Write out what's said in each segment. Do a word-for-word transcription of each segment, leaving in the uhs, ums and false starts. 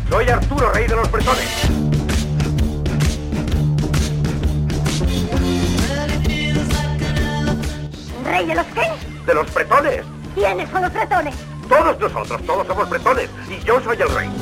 Soy Arturo, rey de los bretones. ¿Rey de los qué? De los bretones. ¿Quiénes son los bretones? Todos nosotros, todos somos bretones. Y yo soy el rey.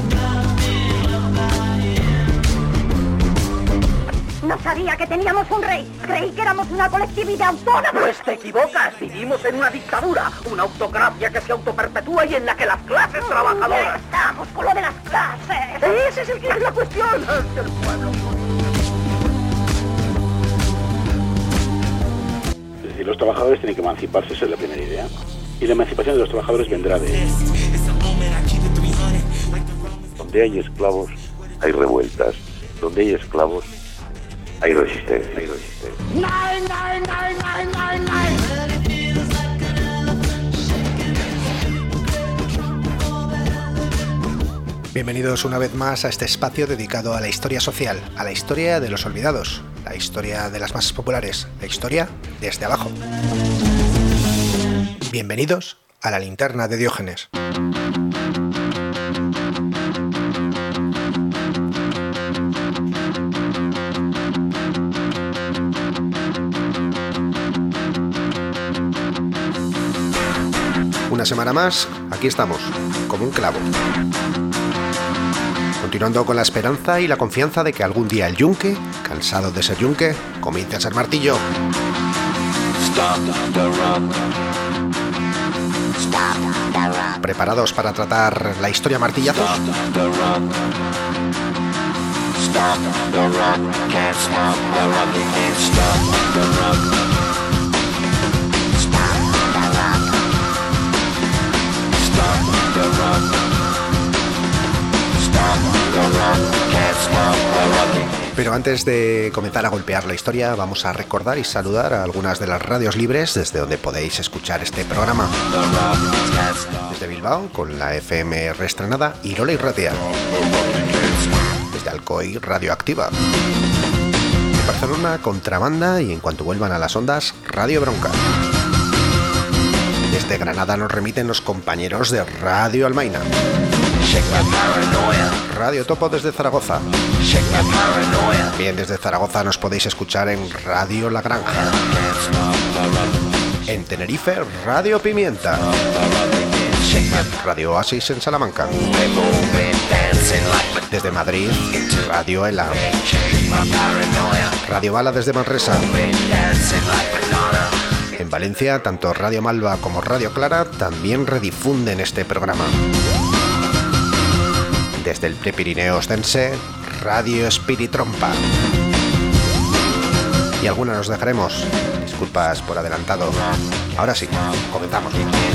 No sabía que teníamos un rey. Creí que éramos una colectividad autónoma. Pues te equivocas. Vivimos en una dictadura. Una autocracia que se autoperpetúa y en la que las clases trabajadoras... Estamos con lo de las clases. Ese es el que es la cuestión. El pueblo. Es decir, los trabajadores tienen que emanciparse, esa es la primera idea. Y la emancipación de los trabajadores vendrá de... Donde hay esclavos, hay revueltas. Donde hay esclavos, hay resistencia, hay resistencia. Nine, nine, nine, nine, nine, nine. Bienvenidos una vez más a este espacio dedicado a la historia social, a la historia de los olvidados, la historia de las masas populares, la historia desde abajo. Bienvenidos a la linterna de Diógenes. Una semana más, aquí estamos, como un clavo. Continuando con la esperanza y la confianza de que algún día el yunque, cansado de ser yunque, comience a ser martillo. ¿Preparados para tratar la historia a martillazos? Pero antes de comenzar a golpear la historia, vamos a recordar y saludar a algunas de las radios libres desde donde podéis escuchar este programa. Desde Bilbao, con la F M reestrenada Irola y Ratia. Desde Alcoy, Radioactiva. En Barcelona, Contrabanda, y en cuanto vuelvan a las ondas, Radio Bronca. Desde Granada nos remiten los compañeros de Radio Almaina. Radio Topo desde Zaragoza. Bien, desde Zaragoza nos podéis escuchar en Radio La Granja. En Tenerife, Radio Pimienta. Radio Oasis en Salamanca. Desde Madrid, Radio Ela. Radio Bala desde Manresa. En Valencia, tanto Radio Malva como Radio Clara también redifunden este programa. Desde el Prepirineo Ostense, Radio Espiritrompa. Y alguna nos dejaremos. Disculpas por adelantado. Ahora sí, comenzamos.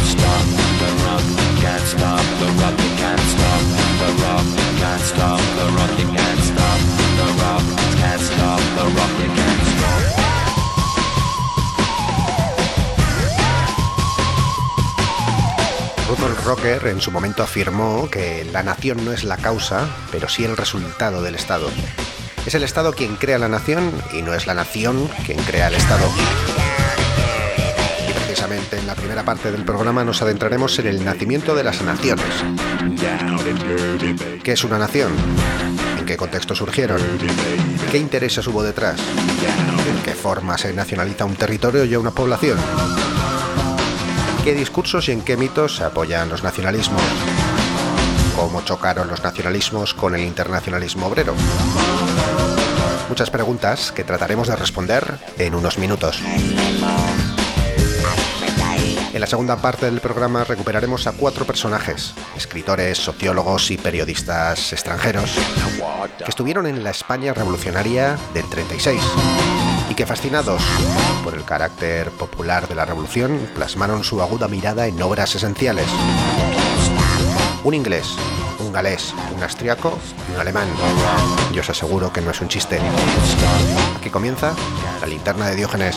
Rudolf Rocker en su momento afirmó que la nación no es la causa, pero sí el resultado del Estado. Es el Estado quien crea la nación y no es la nación quien crea el Estado. Y precisamente en la primera parte del programa nos adentraremos en el nacimiento de las naciones. ¿Qué es una nación? ¿En qué contexto surgieron? ¿Qué intereses hubo detrás? ¿De qué forma se nacionaliza un territorio y una población? ¿Qué discursos y en qué mitos se apoyan los nacionalismos? ¿Cómo chocaron los nacionalismos con el internacionalismo obrero? Muchas preguntas que trataremos de responder en unos minutos. En la segunda parte del programa recuperaremos a cuatro personajes, escritores, sociólogos y periodistas extranjeros, que estuvieron en la España revolucionaria del treinta y seis. Y que, fascinados por el carácter popular de la revolución, plasmaron su aguda mirada en obras esenciales. Un inglés, un galés, un austriaco y un alemán. Yo os aseguro que no es un chiste. Aquí comienza la linterna de Diógenes.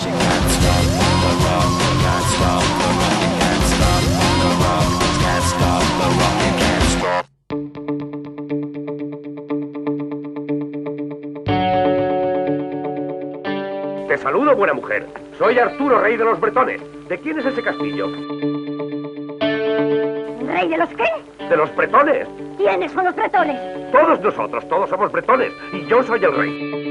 Te saludo, buena mujer. Soy Arturo, rey de los bretones. ¿De quién es ese castillo? ¿Rey de los qué? de los bretones. ¿Quiénes son los bretones? Todos nosotros, todos somos bretones. Y yo soy el rey.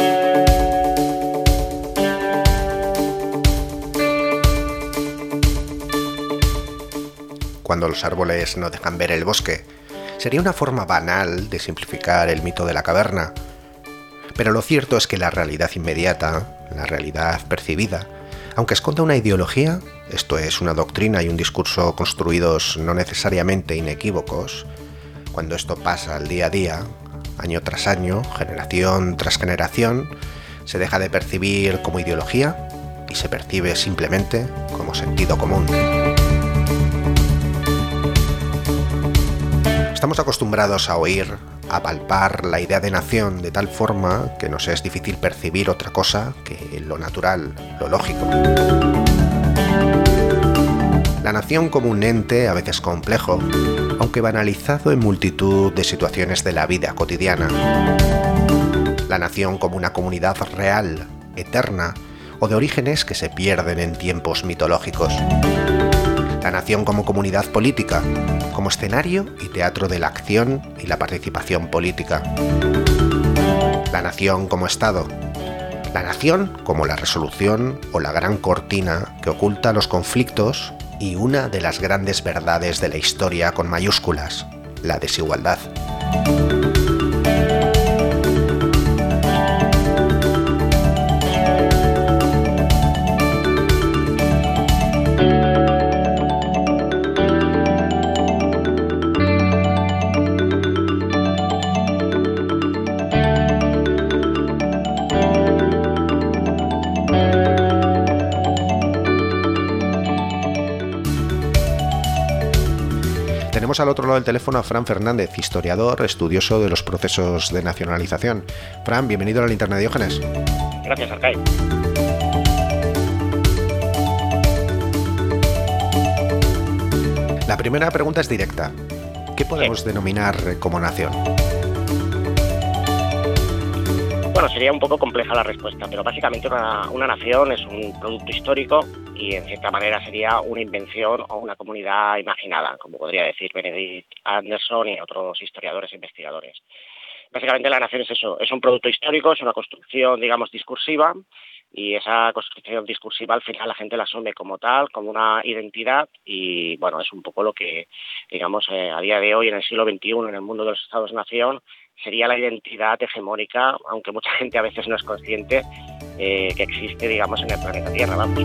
Cuando los árboles no dejan ver el bosque, sería una forma banal de simplificar el mito de la caverna. Pero lo cierto es que la realidad inmediata, la realidad percibida, aunque esconda una ideología, esto es, una doctrina y un discurso construidos no necesariamente inequívocos, cuando esto pasa al día a día, año tras año, generación tras generación, se deja de percibir como ideología y se percibe simplemente como sentido común. Estamos acostumbrados a oír, a palpar la idea de nación de tal forma que nos es difícil percibir otra cosa que lo natural, lo lógico. La nación como un ente a veces complejo, aunque banalizado en multitud de situaciones de la vida cotidiana. La nación como una comunidad real, eterna, o de orígenes que se pierden en tiempos mitológicos. La nación como comunidad política, como escenario y teatro de la acción y la participación política. La nación como Estado. La nación como la resolución o la gran cortina que oculta los conflictos y una de las grandes verdades de la historia con mayúsculas, la desigualdad. Tenemos al otro lado del teléfono a Fran Fernández, historiador, estudioso de los procesos de nacionalización. Fran, bienvenido a la Linterna de Diógenes. Gracias, Arcay. La primera pregunta es directa. ¿Qué podemos sí. denominar como nación? Bueno, sería un poco compleja la respuesta, pero básicamente una, una nación es un producto histórico y en cierta manera sería una invención o una comunidad imaginada, como podría decir Benedict Anderson y otros historiadores e investigadores. Básicamente la nación es eso, es un producto histórico, es una construcción, digamos, discursiva, y esa construcción discursiva al final la gente la asume como tal, como una identidad, y bueno, es un poco lo que, digamos, eh, a día de hoy en el siglo veintiuno, en el mundo de los Estados-nación, sería la identidad hegemónica, aunque mucha gente a veces no es consciente eh, que existe, digamos, en el planeta Tierra, vamos.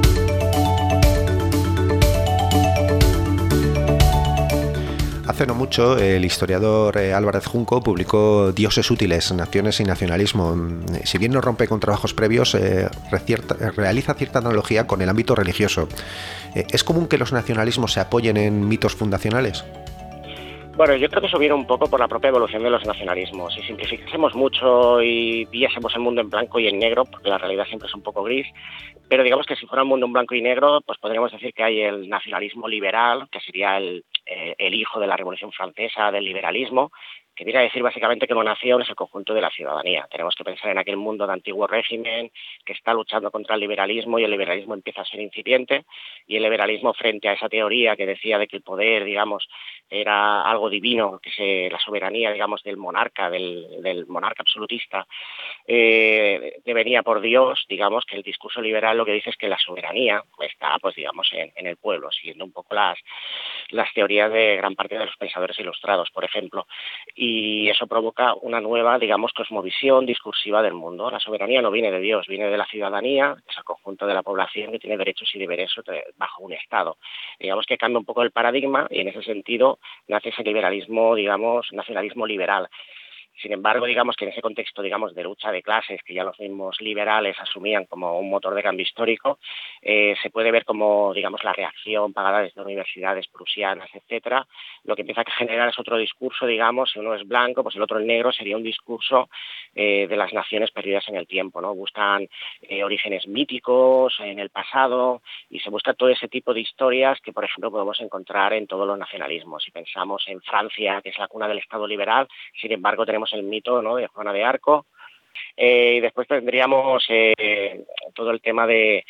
Hace no mucho, el historiador eh, Álvarez Junco publicó Dioses útiles, naciones y nacionalismo. Si bien no rompe con trabajos previos, eh, recierta, realiza cierta analogía con el ámbito religioso. Eh, ¿Es común que los nacionalismos se apoyen en mitos fundacionales? Bueno, yo creo que eso viene un poco por la propia evolución de los nacionalismos. Si simplificásemos mucho y viésemos el mundo en blanco y en negro, porque la realidad siempre es un poco gris, pero digamos que si fuera un mundo en blanco y negro, pues podríamos decir que hay el nacionalismo liberal, que sería el, eh, el hijo de la Revolución Francesa, del liberalismo, que viene a decir básicamente que una nación es el conjunto de la ciudadanía. Tenemos que pensar en aquel mundo de antiguo régimen que está luchando contra el liberalismo y el liberalismo empieza a ser incipiente, y el liberalismo, frente a esa teoría que decía de que el poder, digamos, era algo divino, que se, la soberanía, digamos, del monarca, del, del monarca absolutista, eh, venía por Dios, digamos, que el discurso liberal lo que dice es que la soberanía está, pues digamos, en, en el pueblo, siguiendo un poco las, las teorías de gran parte de los pensadores ilustrados, por ejemplo. Y eso provoca una nueva, digamos, cosmovisión discursiva del mundo. La soberanía no viene de Dios, viene de la ciudadanía, es el conjunto de la población que tiene derechos y deberes bajo un Estado. Digamos que cambia un poco el paradigma y en ese sentido nace ese liberalismo, digamos, nacionalismo liberal. Sin embargo, digamos que en ese contexto, digamos, de lucha de clases, que ya los mismos liberales asumían como un motor de cambio histórico, eh, se puede ver como, digamos, la reacción pagada desde universidades prusianas, etcétera. Lo que empieza a generar es otro discurso, digamos, si uno es blanco, pues el otro es negro, sería un discurso eh, de las naciones perdidas en el tiempo, ¿no? Buscan eh, orígenes míticos en el pasado y se busca todo ese tipo de historias que, por ejemplo, podemos encontrar en todos los nacionalismos. Si pensamos en Francia, que es la cuna del Estado liberal, sin embargo, tenemos el mito, ¿no?, de Juana de Arco, eh, y después tendríamos eh, todo el tema de,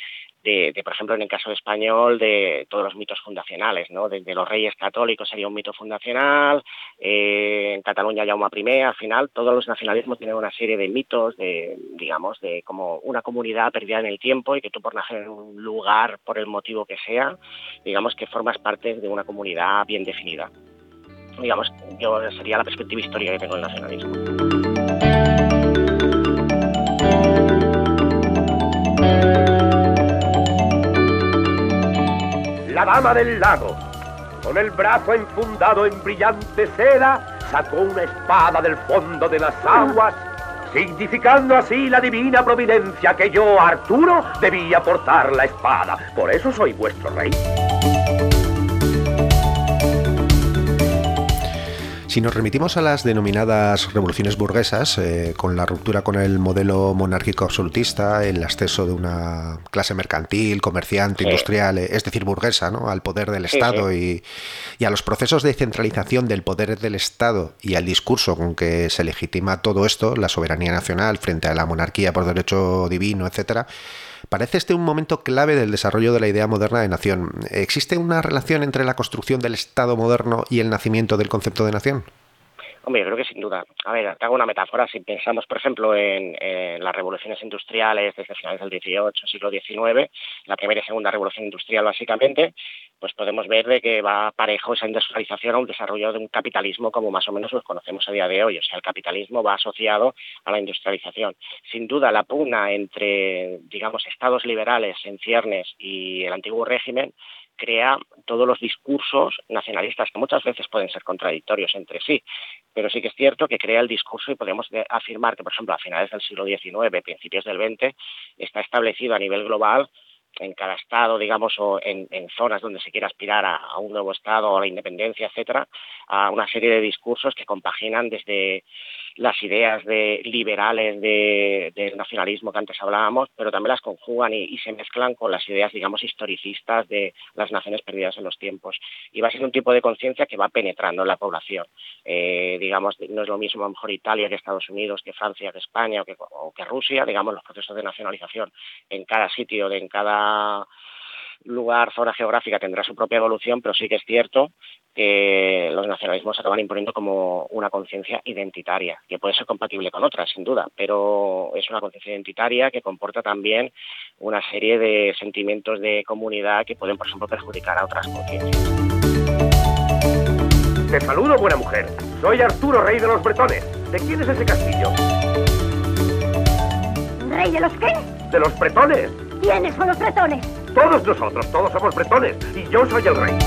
de, de, por ejemplo, en el caso español, de todos los mitos fundacionales, ¿no? Desde los reyes católicos sería un mito fundacional, eh, en Cataluña Jaume primer, al final todos los nacionalismos tienen una serie de mitos, de, digamos, de como una comunidad perdida en el tiempo y que tú por nacer en un lugar, por el motivo que sea, digamos que formas parte de una comunidad bien definida. Digamos, yo sería la perspectiva histórica que tengo del nacionalismo. La dama del lago, con el brazo enfundado en brillante seda, sacó una espada del fondo de las aguas, significando así la divina providencia que yo, Arturo, debía portar la espada. Por eso soy vuestro rey. Si nos remitimos a las denominadas revoluciones burguesas, eh, con la ruptura con el modelo monárquico absolutista, el ascenso de una clase mercantil, comerciante, sí. industrial, eh, es decir, burguesa, ¿no?, al poder del sí, Estado sí. Y, y a los procesos de centralización del poder del Estado y al discurso con que se legitima todo esto, la soberanía nacional frente a la monarquía por derecho divino, etcétera, parece este un momento clave del desarrollo de la idea moderna de nación. ¿Existe una relación entre la construcción del Estado moderno y el nacimiento del concepto de nación? Hombre, yo creo que sin duda. A ver, te hago una metáfora. Si pensamos, por ejemplo, en, en las revoluciones industriales desde finales del dieciocho, siglo diecinueve, la primera y segunda revolución industrial básicamente, pues podemos ver de que va parejo esa industrialización a un desarrollo de un capitalismo como más o menos los conocemos a día de hoy. O sea, el capitalismo va asociado a la industrialización. Sin duda, la pugna entre, digamos, estados liberales en ciernes y el antiguo régimen crea todos los discursos nacionalistas que muchas veces pueden ser contradictorios entre sí, pero sí que es cierto que crea el discurso y podemos afirmar que, por ejemplo, a finales del siglo diecinueve, principios del veinte, está establecido a nivel global en cada estado, digamos, o en, en zonas donde se quiera aspirar a, a un nuevo estado o a la independencia, etcétera, a una serie de discursos que compaginan desde las ideas de liberales de, del nacionalismo que antes hablábamos, pero también las conjugan y, y se mezclan con las ideas, digamos, historicistas de las naciones perdidas en los tiempos. Y va a ser un tipo de conciencia que va penetrando en la población. Eh, digamos, no es lo mismo a lo mejor Italia que Estados Unidos, que Francia, que España o que, o que Rusia, digamos, los procesos de nacionalización en cada sitio, de, en cada lugar, zona geográfica tendrá su propia evolución, pero sí que es cierto que los nacionalismos acaban imponiendo como una conciencia identitaria, que puede ser compatible con otras, sin duda, pero es una conciencia identitaria que comporta también una serie de sentimientos de comunidad que pueden, por ejemplo, perjudicar a otras conciencias. Te saludo, buena mujer. Soy Arturo, rey de los bretones. ¿De quién es ese castillo? ¿Rey de los qué? De los bretones. ¿Quiénes son los bretones? Todos nosotros, todos somos bretones, y yo soy el rey.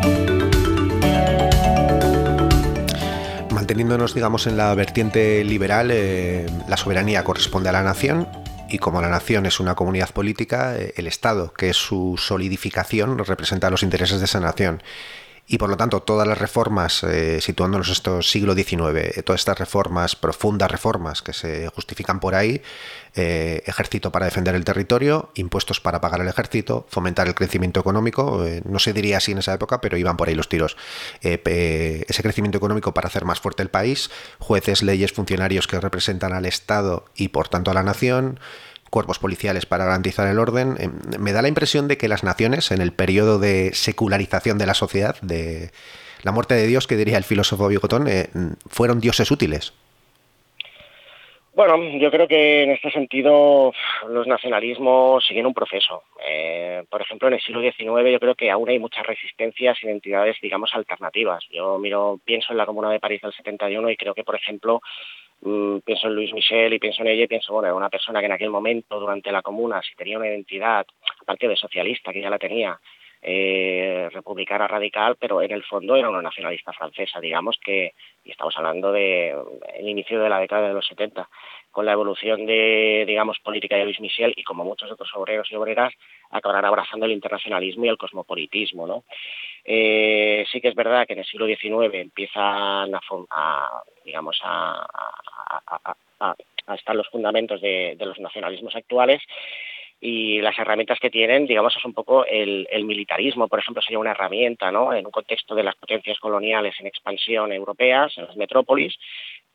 Manteniéndonos, digamos, en la vertiente liberal, eh, la soberanía corresponde a la nación, y como la nación es una comunidad política, eh, el Estado, que es su solidificación, representa los intereses de esa nación. Y por lo tanto, todas las reformas, eh, situándonos estos siglo diecinueve, eh, todas estas reformas, profundas reformas que se justifican por ahí, eh, ejército para defender el territorio, impuestos para pagar el ejército, fomentar el crecimiento económico, eh, no se diría así en esa época, pero iban por ahí los tiros. Eh, eh, ese crecimiento económico para hacer más fuerte el país, jueces, leyes, funcionarios que representan al Estado y por tanto a la nación, cuerpos policiales para garantizar el orden. Me da la impresión de que las naciones, en el periodo de secularización de la sociedad, de la muerte de Dios, que diría el filósofo Bigotón, eh, fueron dioses útiles. Bueno, yo creo que en este sentido los nacionalismos siguen un proceso. Eh, por ejemplo, en el siglo diecinueve yo creo que aún hay muchas resistencias, identidades, digamos, alternativas. Yo miro, pienso en la Comuna de París del setenta y uno y creo que, por ejemplo, Mm, pienso en Louis Michel y pienso en ella y pienso, bueno, era una persona que en aquel momento, durante la Comuna, si tenía una identidad, aparte de socialista, que ya la tenía, eh, republicana radical, pero en el fondo era una nacionalista francesa, digamos que, y estamos hablando de el inicio de la década de los setenta, con la evolución de, digamos, política de Louis Michel y como muchos otros obreros y obreras, acabarán abrazando el internacionalismo y el cosmopolitismo, ¿no? Eh, sí que es verdad que en el siglo diecinueve empiezan a, a digamos, a, a, a, a, a estar los fundamentos de, de los nacionalismos actuales, y las herramientas que tienen, digamos, es un poco el, el militarismo, por ejemplo, sería una herramienta, ¿no?, en un contexto de las potencias coloniales en expansión europeas, en las metrópolis,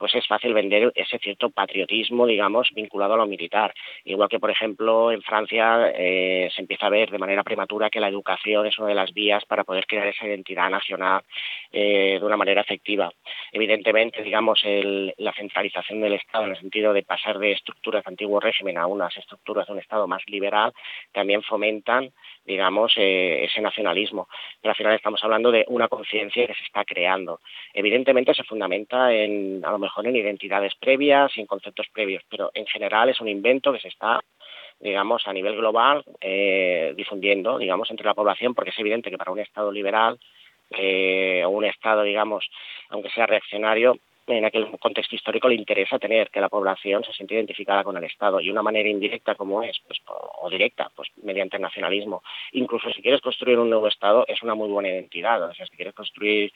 pues es fácil vender ese cierto patriotismo, digamos, vinculado a lo militar. Igual que, por ejemplo, en Francia eh, se empieza a ver de manera prematura que la educación es una de las vías para poder crear esa identidad nacional eh, de una manera efectiva. Evidentemente, digamos, el, la centralización del Estado en el sentido de pasar de estructuras de antiguo régimen a unas estructuras de un Estado más liberal también fomentan, digamos, eh, ese nacionalismo. Pero al final estamos hablando de una conciencia que se está creando. Evidentemente se fundamenta en, a lo mejor en identidades previas y en conceptos previos, pero en general es un invento que se está, digamos, a nivel global eh, difundiendo, digamos, entre la población, porque es evidente que para un Estado liberal eh, o un Estado, digamos, aunque sea reaccionario, en aquel contexto histórico le interesa tener que la población se siente identificada con el Estado, y una manera indirecta como es, pues, o directa, pues mediante el nacionalismo. Incluso si quieres construir un nuevo Estado es una muy buena identidad. O sea, si quieres construir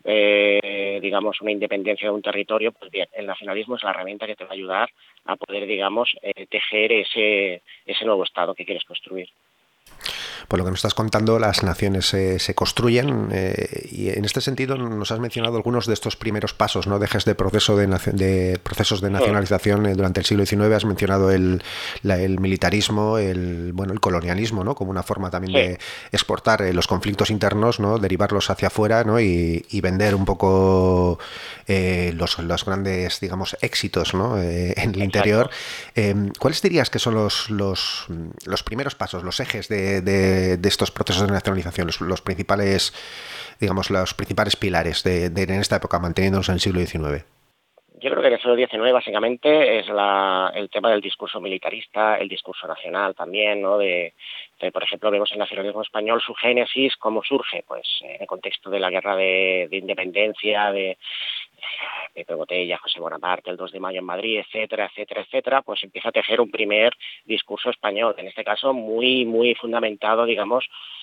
eh, digamos una independencia de un territorio, pues bien, el nacionalismo es la herramienta que te va a ayudar a poder, digamos, eh, tejer ese, ese nuevo Estado que quieres construir. Por lo que nos estás contando, las naciones eh, se construyen eh, y en este sentido nos has mencionado algunos de estos primeros pasos, ¿no? Dejes de proceso de, de procesos de nacionalización eh, durante el siglo diecinueve. Has mencionado el, la, el militarismo, el bueno, el colonialismo, ¿no? Como una forma también sí. de exportar eh, los conflictos internos, ¿no? Derivarlos hacia afuera, ¿no? y, y vender un poco eh, los, los grandes, digamos, éxitos, ¿no? eh, en el Exacto. interior. Eh, ¿Cuáles dirías que son los, los, los primeros pasos, los ejes de, de de estos procesos de nacionalización, los, los principales, digamos, los principales pilares de, de en esta época, manteniéndonos en el siglo diecinueve? Yo creo que en el siglo diecinueve básicamente es la, el tema del discurso militarista, el discurso nacional también, ¿no? De, de, por ejemplo, vemos el nacionalismo español, su génesis, ¿cómo surge? Pues en el contexto de la guerra de, de independencia, de Pepe Botella, José Bonaparte, el dos de mayo en Madrid, etcétera, etcétera, etcétera, pues empieza a tejer un primer discurso español, en este caso muy, muy fundamentado, digamos,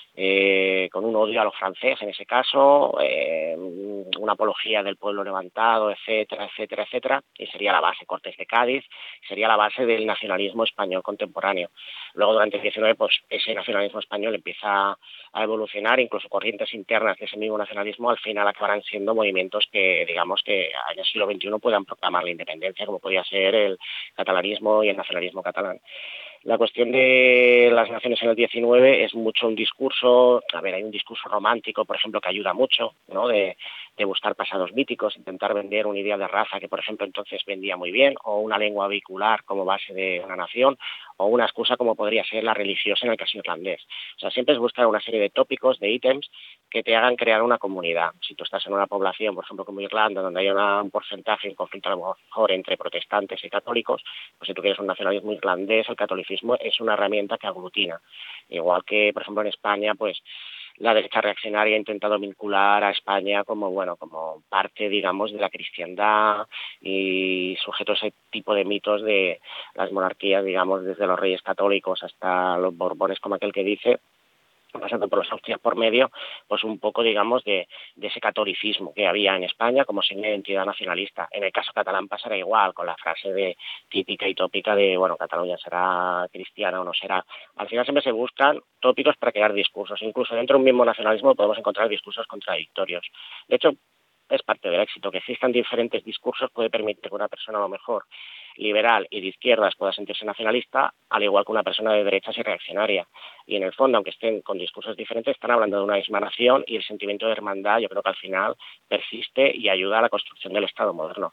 Eh, con un odio a los franceses en ese caso, eh, una apología del pueblo levantado, etcétera, etcétera, etcétera, y sería la base, Cortes de Cádiz, sería la base del nacionalismo español contemporáneo. Luego durante el diecinueve, pues ese nacionalismo español empieza a evolucionar, incluso corrientes internas de ese mismo nacionalismo al final acabarán siendo movimientos que, digamos, que en el siglo veintiuno puedan proclamar la independencia, como podía ser el catalanismo y el nacionalismo catalán. La cuestión de las naciones en el diecinueve es mucho un discurso, a ver, hay un discurso romántico, por ejemplo, que ayuda mucho, ¿no? De, de buscar pasados míticos, intentar vender una idea de raza que, por ejemplo, entonces vendía muy bien, o una lengua vehicular como base de una nación, o una excusa como podría ser la religiosa en el caso irlandés. O sea, siempre es buscar una serie de tópicos, de ítems, que te hagan crear una comunidad. Si tú estás en una población, por ejemplo, como Irlanda, donde hay una, un porcentaje, un conflicto a lo mejor entre protestantes y católicos, pues si tú quieres un nacionalismo irlandés, el catolicismo es una herramienta que aglutina. Igual que, por ejemplo, en España, pues la derecha reaccionaria ha intentado vincular a España como, bueno, como parte, digamos, de la cristiandad y sujeto a ese tipo de mitos de las monarquías, digamos, desde los reyes católicos hasta los borbones, como aquel que dice, pasando por los Austrias por medio, pues un poco, digamos, de, de ese catolicismo que había en España como signo de identidad nacionalista. En el caso catalán pasará igual, con la frase de típica y tópica de, bueno, Cataluña será cristiana o no será. Al final siempre se buscan tópicos para crear discursos. Incluso dentro de un mismo nacionalismo podemos encontrar discursos contradictorios. De hecho, es parte del éxito. Que existan diferentes discursos puede permitir que una persona a lo mejor liberal y de izquierdas pueda sentirse nacionalista, al igual que una persona de derechas y reaccionaria. Y en el fondo, aunque estén con discursos diferentes, están hablando de una misma nación, y el sentimiento de hermandad yo creo que al final persiste y ayuda a la construcción del Estado moderno.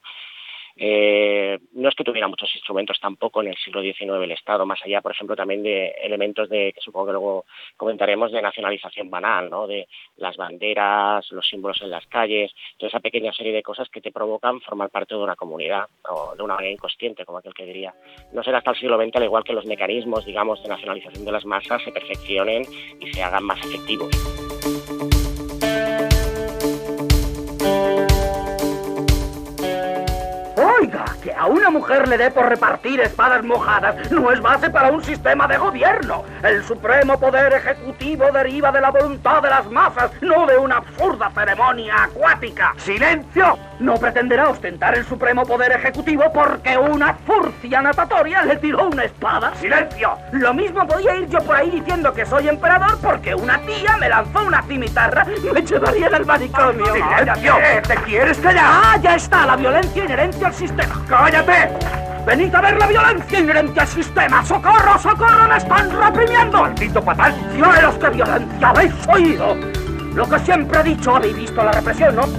Eh, no es que tuviera muchos instrumentos tampoco en el siglo diecinueve el Estado, más allá, por ejemplo, también de elementos de, que supongo que luego comentaremos, de nacionalización banal, ¿no? De las banderas, los símbolos en las calles, toda esa pequeña serie de cosas que te provocan formar parte de una comunidad, o de una manera inconsciente, como aquel que diría. No será hasta el siglo veinte, al igual que los mecanismos, digamos, de nacionalización de las masas se perfeccionen y se hagan más efectivos. Oiga, que a una mujer le dé por repartir espadas mojadas no es base para un sistema de gobierno. El supremo poder ejecutivo deriva de la voluntad de las masas, no de una absurda ceremonia acuática. ¡Silencio! no pretenderá ostentar el supremo poder ejecutivo porque una furcia natatoria le tiró una espada. ¡Silencio! Lo mismo podía ir yo por ahí diciendo que soy emperador porque una tía me lanzó una cimitarra y me llevaría al manicomio. ¡Silencio! ¿Te quieres callar? ¡Ah, ya está! La violencia inherente al sistema. ¡Cállate! ¡Venid a ver la violencia inherente al sistema! ¡Socorro, socorro! ¡Me están reprimiendo! ¡Maldito patán! ¡Cielos, qué violencia! ¿Habéis oído? Lo que siempre he dicho, habéis visto la represión, ¿no?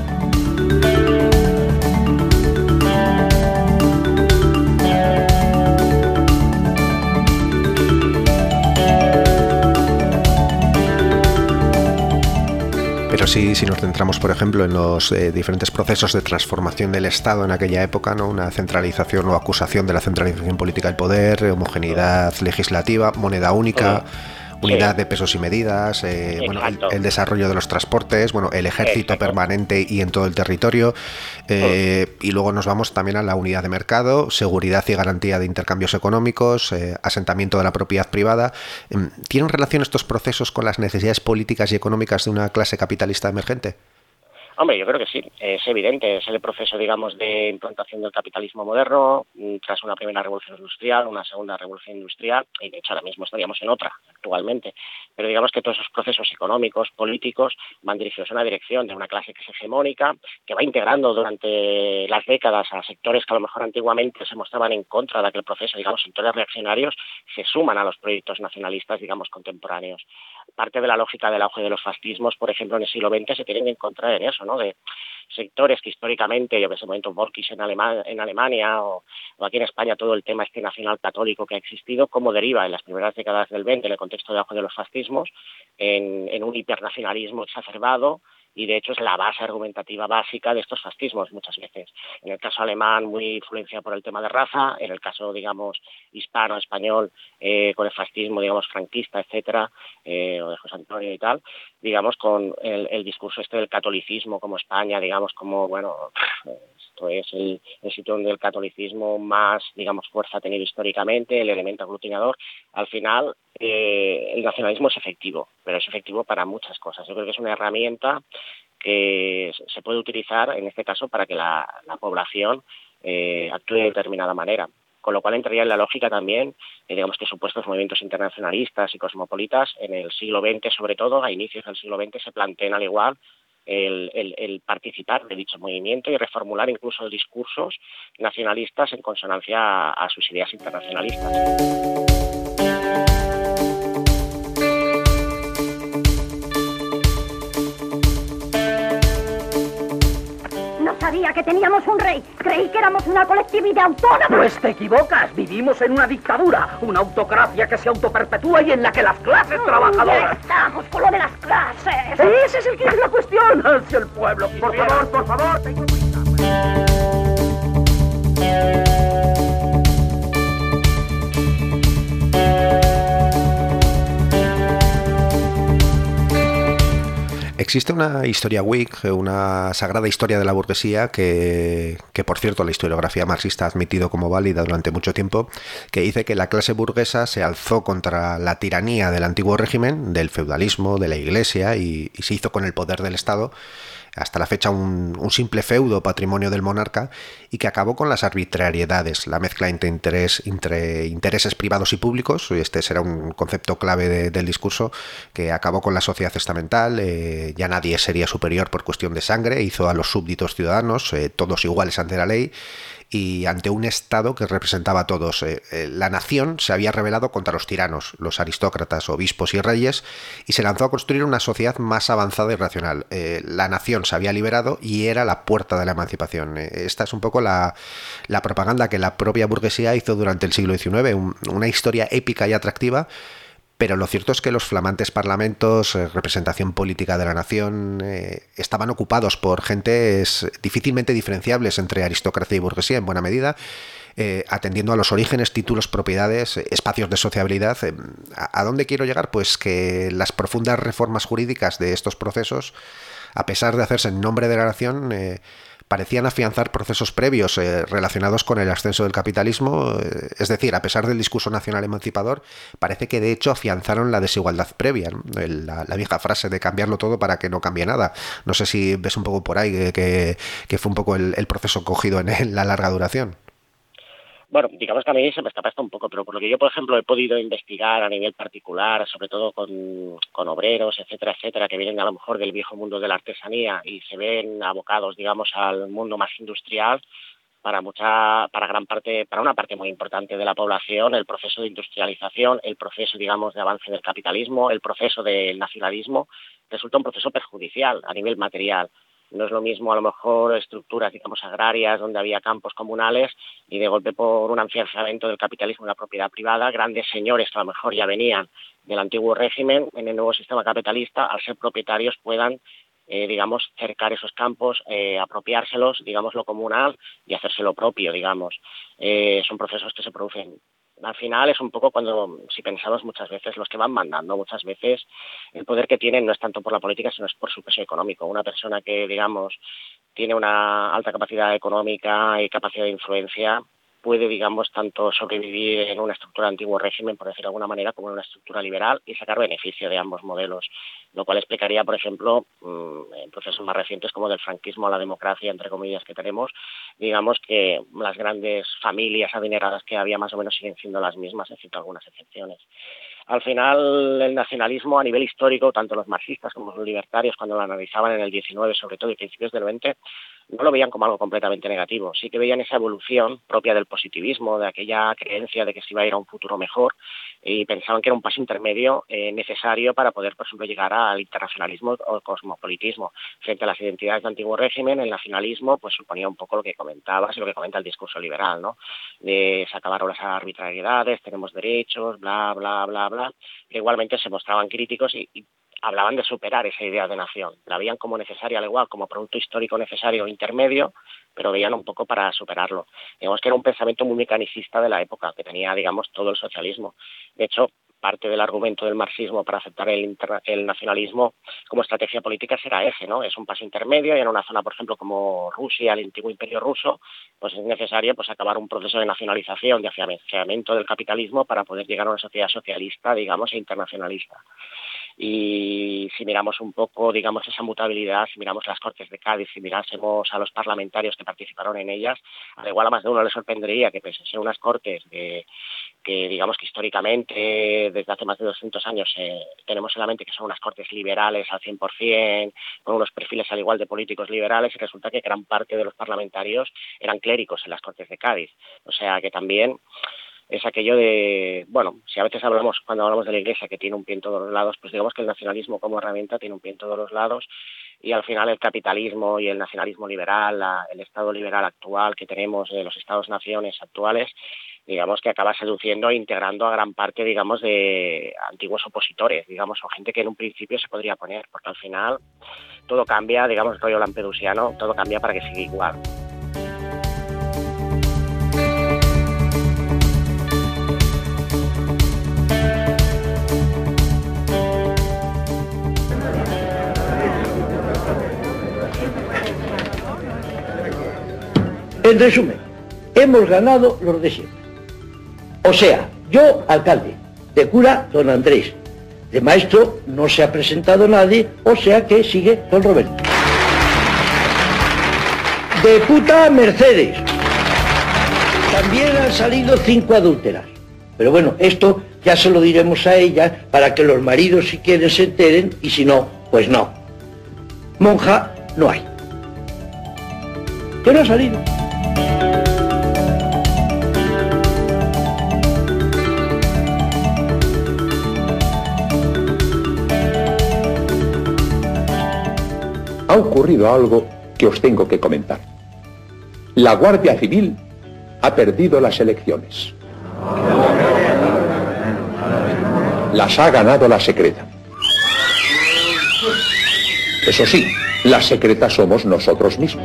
Pero sí, si nos centramos, por ejemplo, en los eh, diferentes procesos de transformación del Estado en aquella época, ¿no? Una centralización o acusación de la centralización política del poder, homogeneidad legislativa, moneda única, unidad de pesos y medidas, eh, bueno, el, el desarrollo de los transportes, bueno, el ejército Exacto. permanente y en todo el territorio, eh, y luego nos vamos también a la unidad de mercado, seguridad y garantía de intercambios económicos, eh, asentamiento de la propiedad privada. ¿Tienen relación estos procesos con las necesidades políticas y económicas de una clase capitalista emergente? Hombre, yo creo que sí, es evidente, es el proceso, digamos, de implantación del capitalismo moderno, tras una primera revolución industrial, una segunda revolución industrial, y de hecho ahora mismo estaríamos en otra, actualmente. Pero digamos que todos esos procesos económicos, políticos, van dirigidos a una dirección de una clase que es hegemónica, que va integrando durante las décadas a sectores que a lo mejor antiguamente se mostraban en contra de aquel proceso, digamos, sectores reaccionarios, se suman a los proyectos nacionalistas, digamos, contemporáneos. Parte de la lógica del auge de los fascismos, por ejemplo, en el siglo veinte se tienen que encontrar en eso, ¿no? De sectores que históricamente, yo que sé, momento Borkis en, Alema en Alemania o, o aquí en España, todo el tema este nacional católico que ha existido, cómo deriva en las primeras décadas del veinte, en el contexto del auge de los fascismos, en, en un hipernacionalismo exacerbado, y de hecho es la base argumentativa básica de estos fascismos muchas veces. En el caso alemán, muy influenciado por el tema de raza, en el caso, digamos, hispano, español, eh, con el fascismo, digamos, franquista, etcétera, eh, o de José Antonio y tal, digamos, con el, el discurso este del catolicismo como España, digamos, como, bueno, esto es el, el sitio donde el catolicismo más, digamos, fuerza ha tenido históricamente, el elemento aglutinador. Al final, eh, el nacionalismo es efectivo, pero es efectivo para muchas cosas. Yo creo que es una herramienta que se puede utilizar, en este caso, para que la, la población eh, actúe de determinada manera. Con lo cual entraría en la lógica también, eh, digamos, que supuestos movimientos internacionalistas y cosmopolitas en el siglo veinte, sobre todo, a inicios del siglo veinte, se plantean al igual el, el, el participar de dicho movimiento y reformular incluso discursos nacionalistas en consonancia a, a sus ideas internacionalistas. Sabía que teníamos un rey. Creí que éramos una colectividad autónoma. Pues te equivocas. Vivimos en una dictadura, una autocracia que se autoperpetúa y en la que las clases oh, trabajadoras... Ya estamos con lo de las clases. Ese es el que es la cuestión. Si el pueblo... Por favor, por favor, tengo prisa. Existe una historia Whig, una sagrada historia de la burguesía que, que, por cierto, la historiografía marxista ha admitido como válida durante mucho tiempo, que dice que la clase burguesa se alzó contra la tiranía del antiguo régimen, del feudalismo, de la iglesia y, y se hizo con el poder del Estado, hasta la fecha un, un simple feudo patrimonio del monarca, y que acabó con las arbitrariedades, la mezcla entre, interés, entre intereses privados y públicos. Este será un concepto clave de, del discurso, que acabó con la sociedad estamental, eh, ya nadie sería superior por cuestión de sangre, hizo a los súbditos ciudadanos, eh, todos iguales ante la ley, y ante un Estado que representaba a todos. Eh, eh, la nación se había rebelado contra los tiranos, los aristócratas, obispos y reyes, y se lanzó a construir una sociedad más avanzada y racional. Eh, la nación se había liberado y era la puerta de la emancipación. Eh, esta es un poco la, la propaganda que la propia burguesía hizo durante el siglo diecinueve, un, una historia épica y atractiva. Pero lo cierto es que los flamantes parlamentos, eh, representación política de la nación, eh, estaban ocupados por gentes difícilmente diferenciables entre aristocracia y burguesía en buena medida, eh, atendiendo a los orígenes, títulos, propiedades, eh, espacios de sociabilidad. Eh, ¿a, ¿A dónde quiero llegar? Pues que las profundas reformas jurídicas de estos procesos, a pesar de hacerse en nombre de la nación, eh, parecían afianzar procesos previos eh, relacionados con el ascenso del capitalismo, eh, es decir, a pesar del discurso nacional emancipador, parece que de hecho afianzaron la desigualdad previa, ¿no? El, la, la vieja frase de cambiarlo todo para que no cambie nada. No sé si ves un poco por ahí que, que, que fue un poco el, el proceso cogido en, en la larga duración. Bueno, digamos que a mí se me escapa esto un poco, pero por lo que yo, por ejemplo, he podido investigar a nivel particular, sobre todo con, con obreros, etcétera, etcétera, que vienen a lo mejor del viejo mundo de la artesanía y se ven abocados, digamos, al mundo más industrial, para mucha, para gran parte, para una parte muy importante de la población, el proceso de industrialización, el proceso, digamos, de avance del capitalismo, el proceso del nacionalismo, resulta un proceso perjudicial a nivel material. No es lo mismo a lo mejor estructuras, digamos, agrarias donde había campos comunales y de golpe por un afianzamiento del capitalismo y la propiedad privada, grandes señores que a lo mejor ya venían del antiguo régimen, en el nuevo sistema capitalista, al ser propietarios puedan, eh, digamos, cercar esos campos, eh, apropiárselos, digamos, lo comunal y hacérselo propio, digamos. Eh, son procesos que se producen. Al final es un poco cuando, si pensamos muchas veces, los que van mandando, muchas veces el poder que tienen no es tanto por la política, sino es por su peso económico. Una persona que, digamos, tiene una alta capacidad económica y capacidad de influencia puede, digamos, tanto sobrevivir en una estructura de antiguo régimen, por decirlo de alguna manera, como en una estructura liberal y sacar beneficio de ambos modelos, lo cual explicaría, por ejemplo, en procesos más recientes como del franquismo a la democracia, entre comillas, que tenemos, digamos que las grandes familias adineradas que había más o menos siguen siendo las mismas, excepto algunas excepciones. Al final, el nacionalismo a nivel histórico, tanto los marxistas como los libertarios, cuando lo analizaban en el diecinueve, sobre todo, y principios del veinte, no lo veían como algo completamente negativo. Sí que veían esa evolución propia del positivismo, de aquella creencia de que se iba a ir a un futuro mejor, y pensaban que era un paso intermedio eh, necesario para poder, por ejemplo, llegar al internacionalismo o cosmopolitismo. Frente a las identidades del antiguo régimen, el nacionalismo pues suponía un poco lo que comentabas y lo que comenta el discurso liberal, ¿no? De se acabaron las arbitrariedades, tenemos derechos, bla, bla, bla, bla. Pero igualmente se mostraban críticos y, y hablaban de superar esa idea de nación. La veían como necesaria, al igual, como producto histórico necesario o intermedio, pero veían un poco para superarlo. Digamos que era un pensamiento muy mecanicista de la época, que tenía, digamos, todo el socialismo. De hecho, parte del argumento del marxismo para aceptar el, inter- el nacionalismo como estrategia política será ese, ¿no? Es un paso intermedio y en una zona, por ejemplo, como Rusia, el antiguo imperio ruso, pues es necesario pues acabar un proceso de nacionalización, de afianzamiento del capitalismo para poder llegar a una sociedad socialista, digamos, e internacionalista. Y si miramos un poco, digamos, esa mutabilidad, si miramos las Cortes de Cádiz, si mirásemos a los parlamentarios que participaron en ellas, al igual a más de uno le sorprendería que pese a ser unas Cortes de, que, digamos, que históricamente, desde hace más de doscientos años, eh, tenemos en la mente que son unas Cortes liberales al cien por ciento, con unos perfiles al igual de políticos liberales, y resulta que gran parte de los parlamentarios eran clérigos en las Cortes de Cádiz. O sea que también es aquello de, bueno, si a veces hablamos, cuando hablamos de la Iglesia, que tiene un pie en todos los lados, pues digamos que el nacionalismo como herramienta tiene un pie en todos los lados, y al final el capitalismo y el nacionalismo liberal, la, el Estado liberal actual que tenemos, de los Estados-naciones actuales, digamos que acaba seduciendo e integrando a gran parte, digamos, de antiguos opositores, digamos, o gente que en un principio se podría poner, porque al final todo cambia, digamos, rollo lampedusiano, todo cambia para que siga igual. En resumen, hemos ganado los de siempre. O sea, yo, alcalde, de cura, don Andrés, de maestro no se ha presentado nadie, o sea que sigue don Roberto. De puta, Mercedes. También han salido cinco adúlteras. Pero bueno, esto ya se lo diremos a ellas para que los maridos si quieren se enteren y si no, pues no. Monja no hay. ¿Qué no ha salido? Ha ocurrido algo que os tengo que comentar. La Guardia Civil ha perdido las elecciones. Las ha ganado la secreta. Eso sí, la secreta somos nosotros mismos.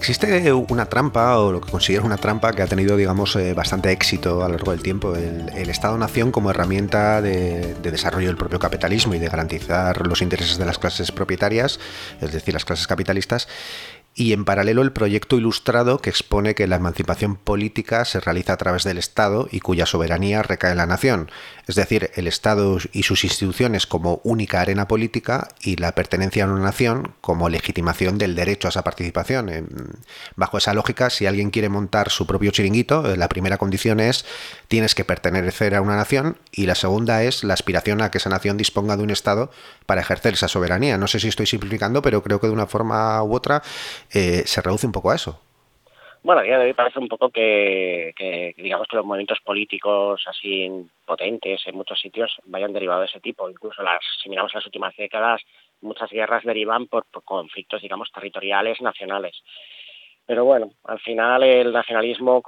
Existe una trampa, o lo que considero una trampa, que ha tenido, digamos, eh, bastante éxito a lo largo del tiempo, el, el Estado-Nación como herramienta de, de desarrollo del propio capitalismo y de garantizar los intereses de las clases propietarias, es decir, las clases capitalistas, y en paralelo el proyecto ilustrado que expone que la emancipación política se realiza a través del Estado y cuya soberanía recae en la nación, es decir, el Estado y sus instituciones como única arena política y la pertenencia a una nación como legitimación del derecho a esa participación. Bajo esa lógica, si alguien quiere montar su propio chiringuito, la primera condición es tienes que pertenecer a una nación y la segunda es la aspiración a que esa nación disponga de un Estado para ejercer esa soberanía. No sé si estoy simplificando, pero creo que de una forma u otra Eh, se reduce un poco a eso. Bueno, a día de hoy parece un poco que, que, digamos que los movimientos políticos así potentes en muchos sitios vayan derivados de ese tipo. Incluso las, si miramos las últimas décadas, muchas guerras derivan por, por conflictos, digamos, territoriales, nacionales. Pero bueno, al final el nacionalismo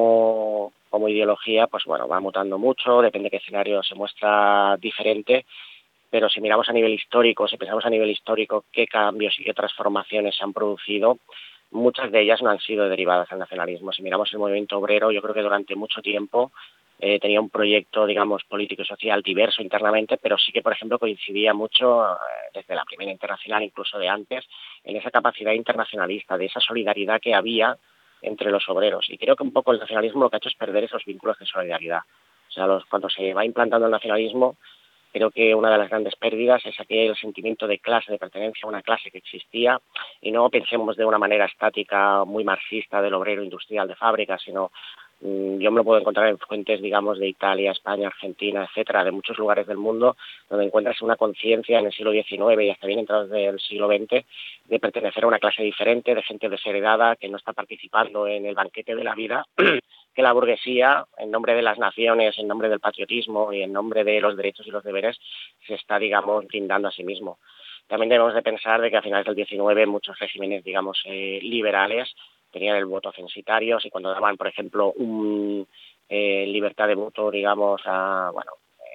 como, como ideología, pues bueno, va mutando mucho, depende de qué escenario se muestra diferente. Pero si miramos a nivel histórico, si pensamos a nivel histórico qué cambios y qué transformaciones se han producido, muchas de ellas no han sido derivadas del nacionalismo. Si miramos el movimiento obrero, yo creo que durante mucho tiempo eh, tenía un proyecto, digamos, político y social diverso internamente, pero sí que, por ejemplo, coincidía mucho, eh, desde la Primera Internacional, incluso de antes, en esa capacidad internacionalista, de esa solidaridad que había entre los obreros. Y creo que un poco el nacionalismo lo que ha hecho es perder esos vínculos de solidaridad. O sea, los, cuando se va implantando el nacionalismo, creo que una de las grandes pérdidas es aquel sentimiento de clase, de pertenencia a una clase que existía, y no pensemos de una manera estática, muy marxista, del obrero industrial de fábrica, sino mmm, yo me lo puedo encontrar en fuentes, digamos, de Italia, España, Argentina, etcétera, de muchos lugares del mundo, donde encuentras una conciencia en el siglo diecinueve y hasta bien entrados del siglo veinte de pertenecer a una clase diferente, de gente desheredada que no está participando en el banquete de la vida, que la burguesía, en nombre de las naciones, en nombre del patriotismo y en nombre de los derechos y los deberes, se está, digamos, brindando a sí mismo. También debemos de pensar de que a finales del diecinueve muchos regímenes, digamos, eh, liberales tenían el voto censitario, y cuando daban, por ejemplo, un eh, libertad de voto, digamos, a, bueno,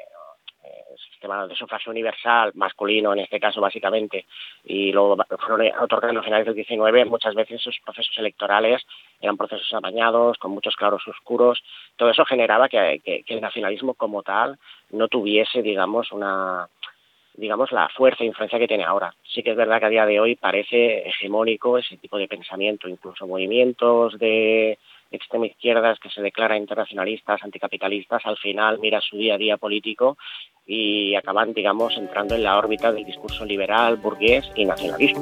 eh, sistema de sufragio universal, masculino en este caso básicamente, y lo fueron otorgando a finales del diecinueve, muchas veces esos procesos electorales eran procesos amañados, con muchos claros oscuros. Todo eso generaba que, que, que el nacionalismo como tal no tuviese, digamos, una digamos la fuerza e influencia que tiene ahora. Sí que es verdad que a día de hoy parece hegemónico ese tipo de pensamiento, incluso movimientos de extrema izquierdas que se declaran internacionalistas, anticapitalistas, al final mira su día a día político y acaban, digamos, entrando en la órbita del discurso liberal, burgués y nacionalista.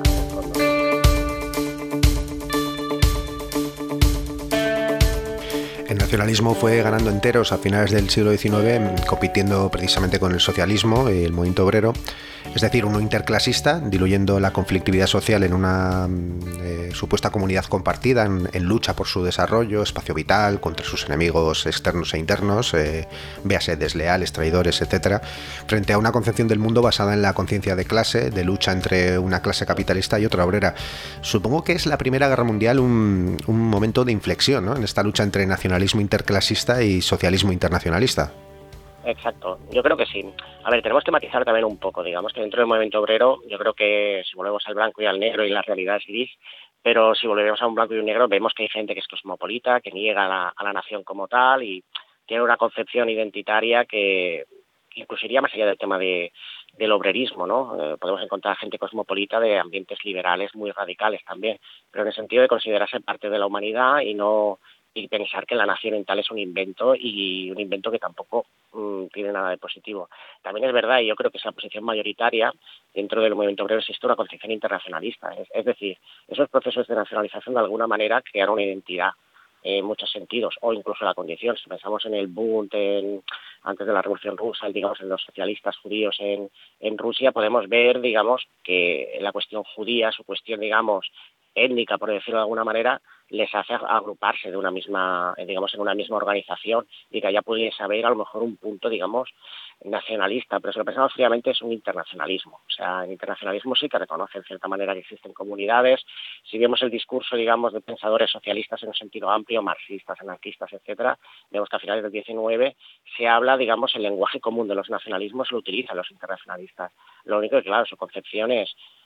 El nacionalismo fue ganando enteros a finales del siglo diecinueve, compitiendo precisamente con el socialismo y el movimiento obrero, es decir, uno interclasista, diluyendo la conflictividad social en una eh, supuesta comunidad compartida en, en lucha por su desarrollo, espacio vital, contra sus enemigos externos e internos, eh, véase desleales, traidores, etcétera, frente a una concepción del mundo basada en la conciencia de clase, de lucha entre una clase capitalista y otra obrera. Supongo que es la Primera Guerra Mundial un, un momento de inflexión, ¿no?, en esta lucha entre nacionalismo interclasista y socialismo internacionalista. Exacto, yo creo que sí. A ver, tenemos que matizar también un poco, digamos que dentro del movimiento obrero, yo creo que si volvemos al blanco y al negro y la realidad es gris, pero si volvemos a un blanco y un negro vemos que hay gente que es cosmopolita, que niega a la, a la nación como tal y tiene una concepción identitaria que incluso iría más allá del tema de, del obrerismo, ¿no? Eh, podemos encontrar gente cosmopolita de ambientes liberales muy radicales también, pero en el sentido de considerarse parte de la humanidad y no y pensar que la nación en tal es un invento y un invento que tampoco mmm, tiene nada de positivo. También es verdad, y yo creo que es la posición mayoritaria dentro del movimiento obrero, existe una concepción internacionalista. Es, es decir, esos procesos de nacionalización de alguna manera crearon una identidad en muchos sentidos, o incluso la condición. Si pensamos en el Bund, en, antes de la Revolución Rusa, digamos, en los socialistas judíos en, en Rusia, podemos ver, digamos, que la cuestión judía, su cuestión, digamos, étnica, por decirlo de alguna manera, les hace agruparse de una misma, digamos, en una misma organización y que allá pudiese haber a lo mejor un punto, digamos, nacionalista, pero si lo pensamos fríamente es un internacionalismo. O sea, el internacionalismo sí que reconoce en cierta manera que existen comunidades. Si vemos el discurso, digamos, de pensadores socialistas en un sentido amplio, marxistas, anarquistas, etcétera, vemos que a finales del diecinueve se habla, digamos, el lenguaje común de los nacionalismos lo utilizan los internacionalistas. Lo único que, claro, su concepción es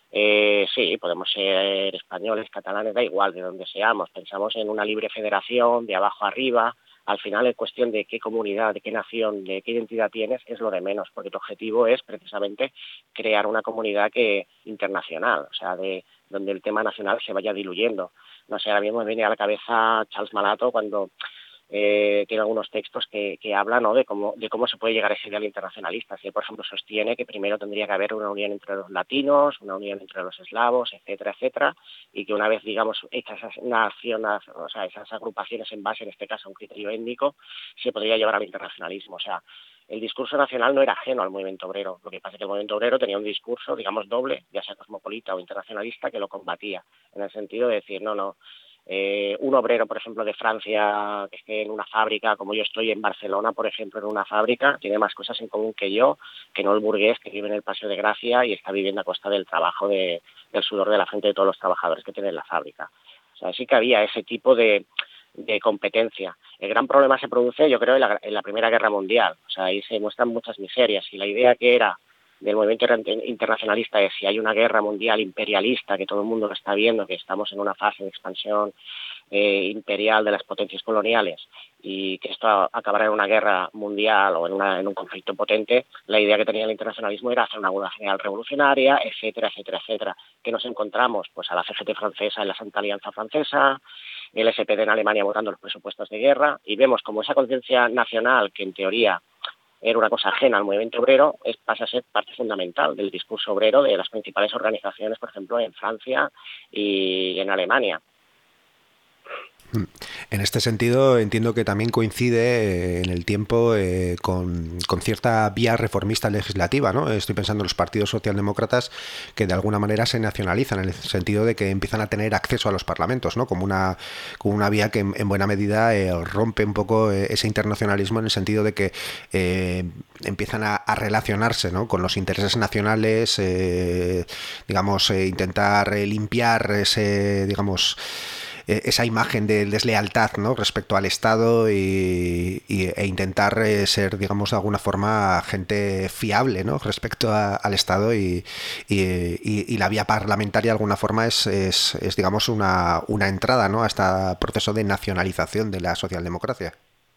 Eh, sí, podemos ser españoles, catalanes, da igual de donde seamos. Pensamos en una libre federación, de abajo arriba. Al final, en cuestión de qué comunidad, de qué nación, de qué identidad tienes, es lo de menos, porque tu objetivo es precisamente crear una comunidad que internacional, o sea, de donde el tema nacional se vaya diluyendo. No sé, ahora mismo me viene a la cabeza Charles Malato cuando eh, tiene algunos textos que, que hablan, ¿no?, de cómo de cómo se puede llegar a ese ideal internacionalista. Si él, por ejemplo, sostiene que primero tendría que haber una unión entre los latinos, una unión entre los eslavos, etcétera, etcétera, y que una vez, digamos, hechas esas naciones, o sea, esas agrupaciones en base, en este caso, a un criterio étnico, se podría llevar al internacionalismo. O sea, el discurso nacional no era ajeno al movimiento obrero. Lo que pasa es que el movimiento obrero tenía un discurso, digamos, doble, ya sea cosmopolita o internacionalista, que lo combatía, en el sentido de decir, no, no, Eh, un obrero, por ejemplo, de Francia que esté en una fábrica, como yo estoy en Barcelona, por ejemplo, en una fábrica, tiene más cosas en común que yo, que no el burgués que vive en el Paseo de Gracia y está viviendo a costa del trabajo, de, del sudor de la frente de todos los trabajadores que tiene en la fábrica. O sea, sí que había ese tipo de, de competencia. El gran problema se produce, yo creo, en la, en la Primera Guerra Mundial. O sea, ahí se muestran muchas miserias y la idea que era del movimiento internacionalista es si hay una guerra mundial imperialista, que todo el mundo lo está viendo, que estamos en una fase de expansión eh, imperial de las potencias coloniales y que esto acabará en una guerra mundial o en, una, en un conflicto potente, la idea que tenía el internacionalismo era hacer una huelga general revolucionaria, etcétera, etcétera, etcétera. ¿Qué nos encontramos? Pues a la C G T francesa en la Santa Alianza Francesa, el S P D en Alemania votando los presupuestos de guerra, y vemos como esa conciencia nacional, que en teoría era una cosa ajena al movimiento obrero, es, pasa a ser parte fundamental del discurso obrero de las principales organizaciones, por ejemplo, en Francia y en Alemania. En este sentido, entiendo que también coincide en el tiempo eh, con, con cierta vía reformista legislativa, ¿no? Estoy pensando en los partidos socialdemócratas que de alguna manera se nacionalizan, en el sentido de que empiezan a tener acceso a los parlamentos, ¿no? Como una, como una vía que en, en buena medida eh, rompe un poco eh, ese internacionalismo, en el sentido de que eh, empiezan a, a relacionarse, ¿no?, con los intereses nacionales, eh, digamos, eh, intentar eh, limpiar ese, digamos, esa imagen de deslealtad, ¿no?, respecto al Estado y, y, e intentar eh, ser, digamos, de alguna forma gente fiable, ¿no?, respecto a, al Estado y, y, y, y la vía parlamentaria de alguna forma es, es, es digamos, una, una entrada, ¿no?, a este proceso de nacionalización de la socialdemocracia.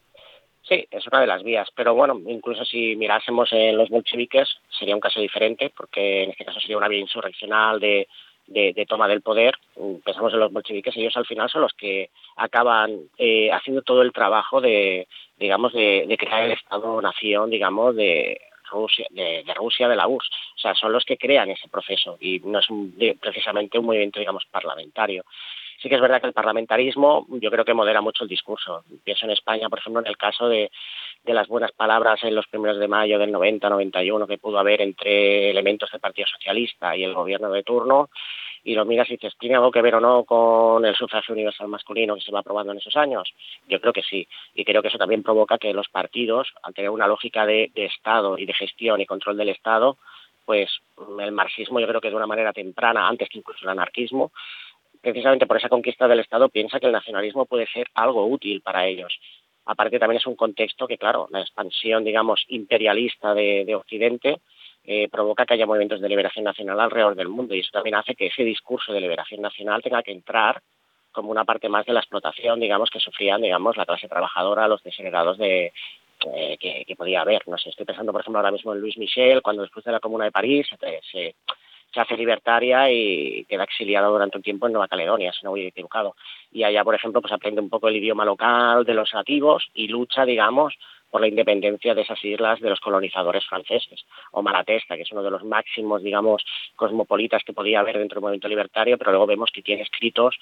Sí, es una de las vías, pero bueno, incluso si mirásemos en los bolcheviques sería un caso diferente, porque en este caso sería una vía insurreccional de De, de toma del poder. Pensamos en los bolcheviques, ellos al final son los que acaban eh, haciendo todo el trabajo de, digamos, de, de crear el Estado-nación, digamos, de Rusia, de, de Rusia, de la U R S S. O sea, son los que crean ese proceso y no es un, de, precisamente un movimiento, digamos, parlamentario. Sí que es verdad que el parlamentarismo yo creo que modera mucho el discurso. Pienso en España, por ejemplo, en el caso de, de las buenas palabras en los primeros de mayo del noventa noventa y uno que pudo haber entre elementos del Partido Socialista y el gobierno de turno, y lo miras y dices, ¿tiene algo que ver o no con el sufragio universal masculino que se va aprobando en esos años? Yo creo que sí, y creo que eso también provoca que los partidos, al tener una lógica de, de Estado y de gestión y control del Estado, pues el marxismo, yo creo que de una manera temprana, antes que incluso el anarquismo, precisamente por esa conquista del Estado, piensa que el nacionalismo puede ser algo útil para ellos. Aparte también es un contexto que, claro, la expansión, digamos, imperialista de, de Occidente eh, provoca que haya movimientos de liberación nacional alrededor del mundo, y eso también hace que ese discurso de liberación nacional tenga que entrar como una parte más de la explotación, digamos, que sufrían, digamos, la clase trabajadora, los desheredados de eh, que, que podía haber. No sé, estoy pensando, por ejemplo, ahora mismo en Louis Michel, cuando después de la Comuna de París se, se se hace libertaria y queda exiliado durante un tiempo en Nueva Caledonia, si no voy equivocado. Y allá, por ejemplo, pues aprende un poco el idioma local de los nativos y lucha, digamos, por la independencia de esas islas de los colonizadores franceses. O Malatesta, que es uno de los máximos, digamos, cosmopolitas que podía haber dentro del movimiento libertario, pero luego vemos que tiene escritos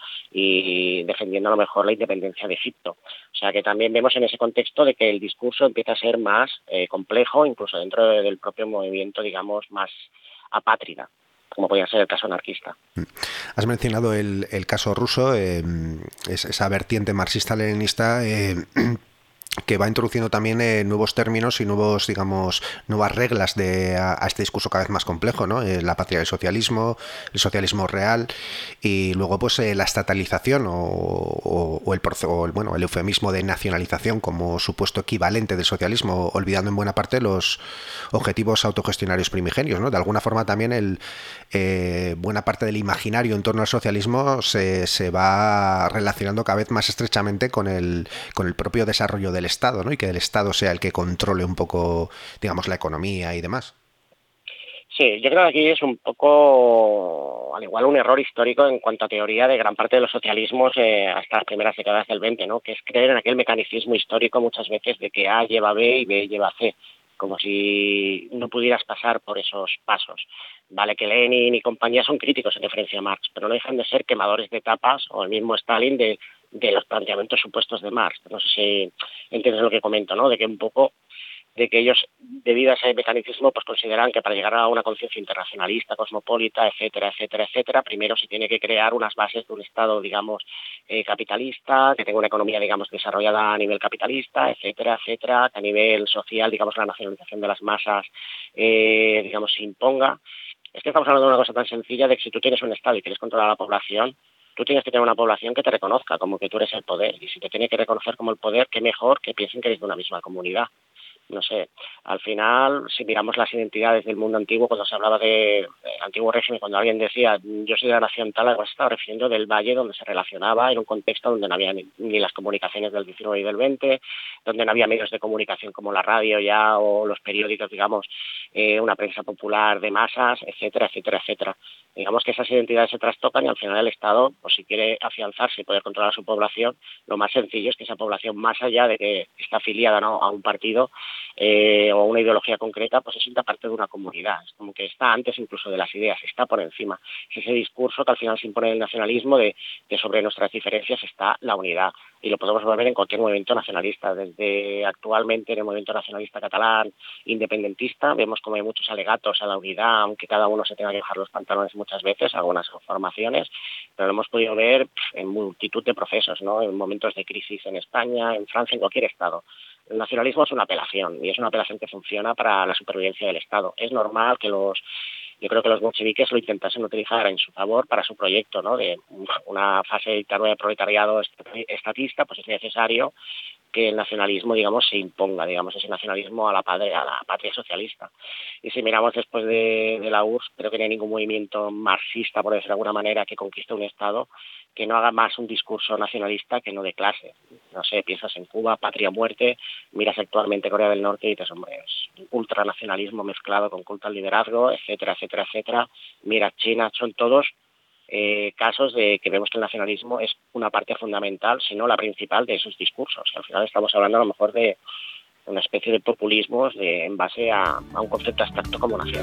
y defendiendo a lo mejor la independencia de Egipto. O sea que también vemos en ese contexto de que el discurso empieza a ser más eh, complejo, incluso dentro de, del propio movimiento, digamos, más apátrida, como podía ser el caso anarquista. Has mencionado el, el caso ruso, eh, es, esa vertiente marxista-leninista. Eh, que va introduciendo también eh, nuevos términos y nuevos, digamos, nuevas reglas de, a, a este discurso cada vez más complejo, ¿no? Eh, la patria del socialismo, el socialismo real, y luego pues eh, la estatalización o, o, o, el, o el, bueno, el eufemismo de nacionalización como supuesto equivalente del socialismo, olvidando en buena parte los objetivos autogestionarios primigenios, ¿no? De alguna forma también el eh, buena parte del imaginario en torno al socialismo se, se va relacionando cada vez más estrechamente con el, con el propio desarrollo del Estado, ¿no? Y que el Estado sea el que controle un poco, digamos, la economía y demás. Sí, yo creo que aquí es un poco, al igual, un error histórico en cuanto a teoría de gran parte de los socialismos eh, hasta las primeras décadas del veinte, ¿no? Que es creer en aquel mecanismo histórico muchas veces de que A lleva B y B lleva C, como si no pudieras pasar por esos pasos. Vale, que Lenin y compañía son críticos en referencia a Marx, pero no dejan de ser quemadores de tapas, o el mismo Stalin, de, de los planteamientos supuestos de Marx. No sé si entiendes lo que comento, ¿no? De que un poco, de que ellos, debido a ese mecanismo, pues consideran que para llegar a una conciencia internacionalista, cosmopolita, etcétera, etcétera, etcétera, primero se tiene que crear unas bases de un Estado, digamos, eh, capitalista, que tenga una economía, digamos, desarrollada a nivel capitalista, etcétera, etcétera, que a nivel social, digamos, la nacionalización de las masas, eh, digamos, se imponga. Es que estamos hablando de una cosa tan sencilla de que si tú tienes un Estado y quieres controlar a la población, tú tienes que tener una población que te reconozca como que tú eres el poder. Y si te tiene que reconocer como el poder, qué mejor que piensen que eres de una misma comunidad. No sé, al final, si miramos las identidades del mundo antiguo, cuando se hablaba del de antiguo régimen, cuando alguien decía yo soy de la nación tal, algo se estaba refiriendo del valle donde se relacionaba, en un contexto donde no había ni, ni las comunicaciones del diecinueve y del veinte, donde no había medios de comunicación como la radio ya o los periódicos, digamos, eh, una prensa popular de masas, etcétera, etcétera, etcétera. Digamos que esas identidades se trastocan y al final el Estado, pues si quiere afianzarse y poder controlar a su población, lo más sencillo es que esa población, más allá de que está afiliada, ¿no?, a un partido, Eh, o una ideología concreta, pues se sienta parte de una comunidad. Es como que está antes incluso de las ideas, está por encima. Es ese discurso que al final se impone el nacionalismo de que sobre nuestras diferencias está la unidad. Y lo podemos ver en cualquier movimiento nacionalista. Desde actualmente en el movimiento nacionalista catalán independentista vemos como hay muchos alegatos a la unidad, aunque cada uno se tenga que bajar los pantalones muchas veces, algunas formaciones, pero lo hemos podido ver en multitud de procesos, ¿no? En momentos de crisis en España, en Francia, en cualquier estado. El nacionalismo es una apelación, y es una apelación que funciona para la supervivencia del Estado. Es normal que los, yo creo que los bolcheviques lo intentasen utilizar en su favor para su proyecto, ¿no?, de una fase de dictadura de proletariado estatista, pues es necesario que el nacionalismo, digamos, se imponga, digamos, ese nacionalismo a la, padre, a la patria socialista. Y si miramos después de, de la U R S S, creo que no hay ningún movimiento marxista, por decirlo de alguna manera, que conquiste un Estado que no haga más un discurso nacionalista que no de clase. No sé, piensas en Cuba, patria o muerte, miras actualmente Corea del Norte y dices, hombre, es ultranacionalismo mezclado con culto al liderazgo, etcétera, etcétera, etcétera. Mira, China, son todos eh, casos de que vemos que el nacionalismo es una parte fundamental, si no la principal, de esos discursos. Al final estamos hablando a lo mejor de una especie de populismos de, en base a, a un concepto abstracto como nación.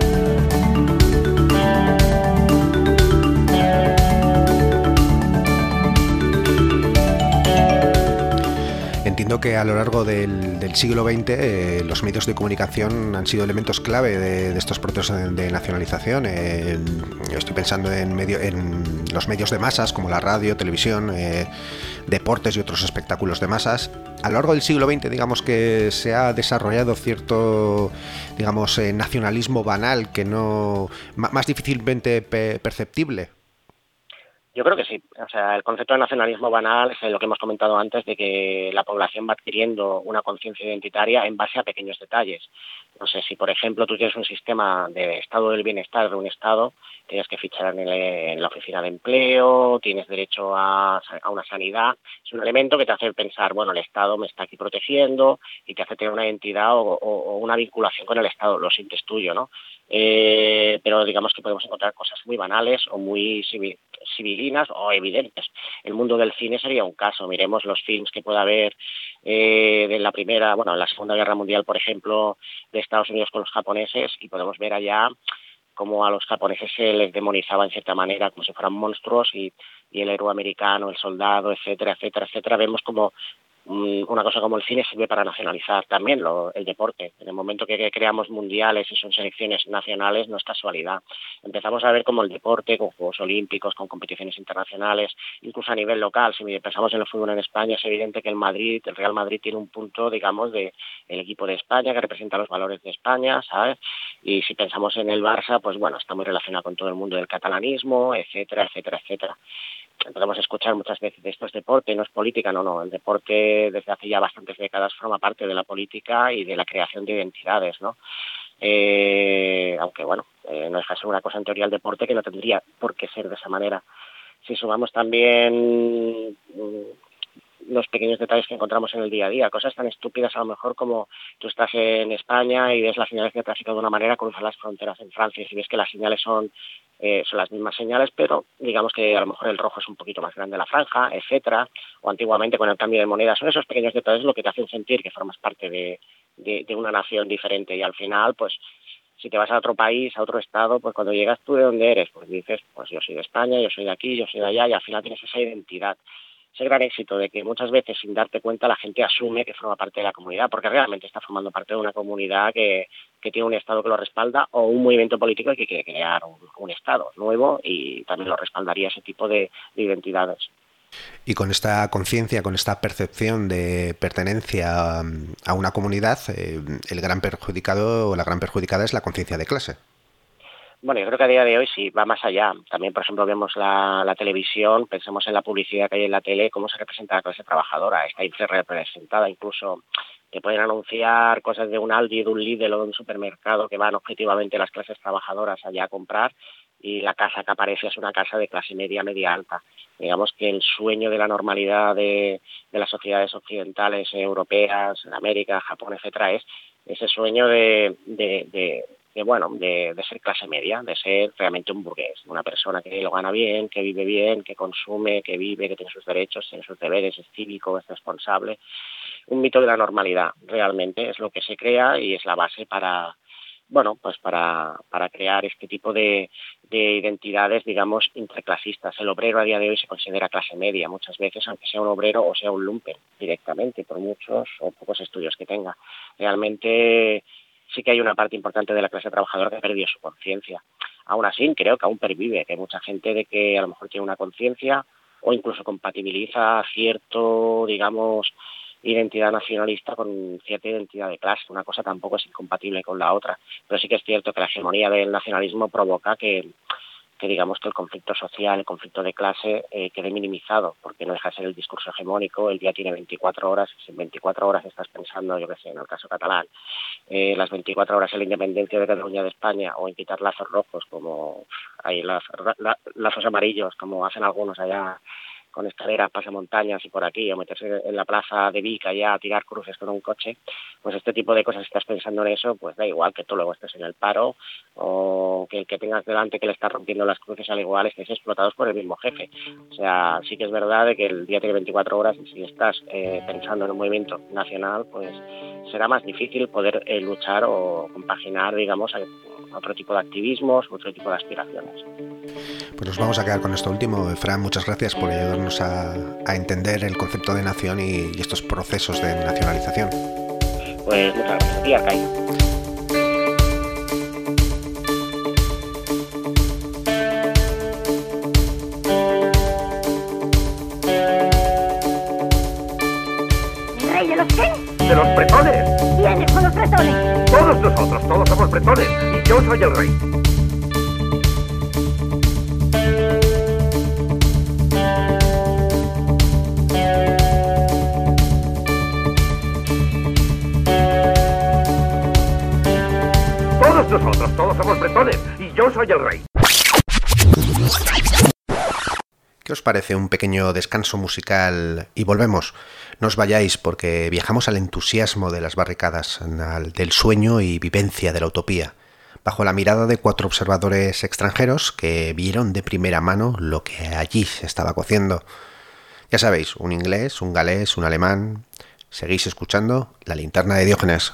Entiendo que a lo largo del, del siglo veinte eh, los medios de comunicación han sido elementos clave de, de estos procesos de, de nacionalización. Eh, estoy pensando en, medio, en los medios de masas como la radio, televisión, eh, deportes y otros espectáculos de masas. A lo largo del siglo veinte, digamos que se ha desarrollado cierto, digamos, eh, nacionalismo banal que no, más difícilmente pe- perceptible. Yo creo que sí. O sea, el concepto de nacionalismo banal es lo que hemos comentado antes, de que la población va adquiriendo una conciencia identitaria en base a pequeños detalles. No sé, si por ejemplo tú tienes un sistema de estado del bienestar de un estado, tienes que fichar en, el, en la oficina de empleo, tienes derecho a, a una sanidad, es un elemento que te hace pensar, bueno, el Estado me está aquí protegiendo y te hace tener una identidad o, o, o una vinculación con el Estado, lo sientes tuyo, ¿no? Eh, pero digamos que podemos encontrar cosas muy banales o muy civil, civilinas o evidentes. El mundo del cine sería un caso. Miremos los films que pueda haber eh, de la primera, bueno, en la Segunda Guerra Mundial, por ejemplo, de Estados Unidos con los japoneses, y podemos ver allá cómo a los japoneses se les demonizaba en cierta manera, como si fueran monstruos, y, y el héroe americano, el soldado, etcétera, etcétera, etcétera. Vemos como una cosa como el cine sirve para nacionalizar también lo, el deporte. En el momento que creamos mundiales y son selecciones nacionales, no es casualidad. Empezamos a ver como el deporte, con Juegos Olímpicos, con competiciones internacionales, incluso a nivel local. Si pensamos en el fútbol en España, es evidente que el Madrid, el Real Madrid tiene un punto, digamos, de el equipo de España, que representa los valores de España, ¿sabes? Y si pensamos en el Barça, pues bueno, está muy relacionado con todo el mundo del catalanismo, etcétera, etcétera, etcétera. Podemos escuchar muchas veces de esto es deporte, no es política, no, no. El deporte desde hace ya bastantes décadas forma parte de la política y de la creación de identidades, ¿no? Eh, aunque, bueno, eh, no deja de ser una cosa en teoría el deporte que no tendría por qué ser de esa manera. Si sumamos también los pequeños detalles que encontramos en el día a día, cosas tan estúpidas a lo mejor como tú estás en España y ves las señales de tráfico de una manera, cruzas las fronteras en Francia y si ves que las señales son eh, son las mismas señales, pero digamos que a lo mejor el rojo es un poquito más grande la franja, etcétera, o antiguamente con el cambio de moneda. Son esos pequeños detalles lo que te hacen sentir que formas parte de, de, de una nación diferente y al final, pues si te vas a otro país, a otro estado, pues cuando llegas tú de dónde eres, pues dices, pues yo soy de España, yo soy de aquí, yo soy de allá y al final tienes esa identidad. Ese gran éxito de que muchas veces sin darte cuenta la gente asume que forma parte de la comunidad, porque realmente está formando parte de una comunidad que, que tiene un Estado que lo respalda o un movimiento político que quiere crear un, un Estado nuevo y también lo respaldaría ese tipo de, de identidades. Y con esta conciencia, con esta percepción de pertenencia a una comunidad, eh, el gran perjudicado o la gran perjudicada es la conciencia de clase. Bueno, yo creo que a día de hoy sí, va más allá. También, por ejemplo, vemos la, la televisión, pensemos en la publicidad que hay en la tele, cómo se representa la clase trabajadora. Está infrarrepresentada, incluso te pueden anunciar cosas de un Aldi, de un Lidl o de un supermercado que van objetivamente las clases trabajadoras allá a comprar y la casa que aparece es una casa de clase media, media alta. Digamos que el sueño de la normalidad de, de las sociedades occidentales, europeas, en América, Japón, etcétera, es ese sueño de... de, de de bueno, de, de ser clase media, de ser realmente un burgués, una persona que lo gana bien, que vive bien, que consume, que vive, que tiene sus derechos, tiene sus deberes, es cívico, es responsable. Un mito de la normalidad, realmente, es lo que se crea y es la base para, bueno, pues para, para crear este tipo de, de identidades, digamos, interclasistas. El obrero a día de hoy se considera clase media muchas veces, aunque sea un obrero o sea un lumpen, directamente, por muchos o pocos estudios que tenga. Realmente sí que hay una parte importante de la clase trabajadora que ha perdido su conciencia. Aún así, creo que aún pervive, que hay mucha gente de que a lo mejor tiene una conciencia o incluso compatibiliza cierto, digamos, identidad nacionalista con cierta identidad de clase. Una cosa tampoco es incompatible con la otra, pero sí que es cierto que la hegemonía del nacionalismo provoca que, que digamos que el conflicto social, el conflicto de clase eh, quede minimizado, porque no deja de ser el discurso hegemónico. El día tiene veinticuatro horas, si en veinticuatro horas estás pensando, yo qué sé, en el caso catalán, eh, las veinticuatro horas en la independencia de Cataluña de España, o en quitar lazos rojos, como hay las, la, lazos amarillos, como hacen algunos allá con escaleras, pasamontañas y por aquí, o meterse en la plaza de Vic allá a tirar cruces con un coche, pues este tipo de cosas, si estás pensando en eso, pues da igual que tú luego estés en el paro o que el que tengas delante que le está rompiendo las cruces al igual estés explotados por el mismo jefe. O sea, sí que es verdad de que el día tiene veinticuatro horas y si estás eh, pensando en un movimiento nacional, pues será más difícil poder eh, luchar o compaginar, digamos, a otro tipo de activismos, otro tipo de aspiraciones. Pues nos vamos a quedar con esto último. Fran, muchas gracias por ayudarnos a, a entender el concepto de nación y, y estos procesos de nacionalización. Pues muchas gracias a ti, Arcay. ¿Rey de los qué? ¡De los bretones! ¿Quiénes son los bretones? Todos nosotros, todos somos bretones, y yo soy el rey. Todos nosotros, todos somos bretones, y yo soy el rey. ¿Qué os parece un pequeño descanso musical? Y volvemos. No os vayáis porque viajamos al entusiasmo de las barricadas, al, del sueño y vivencia de la utopía, bajo la mirada de cuatro observadores extranjeros que vieron de primera mano lo que allí se estaba cociendo. Ya sabéis, un inglés, un galés, un alemán. Seguís escuchando La Linterna de Diógenes.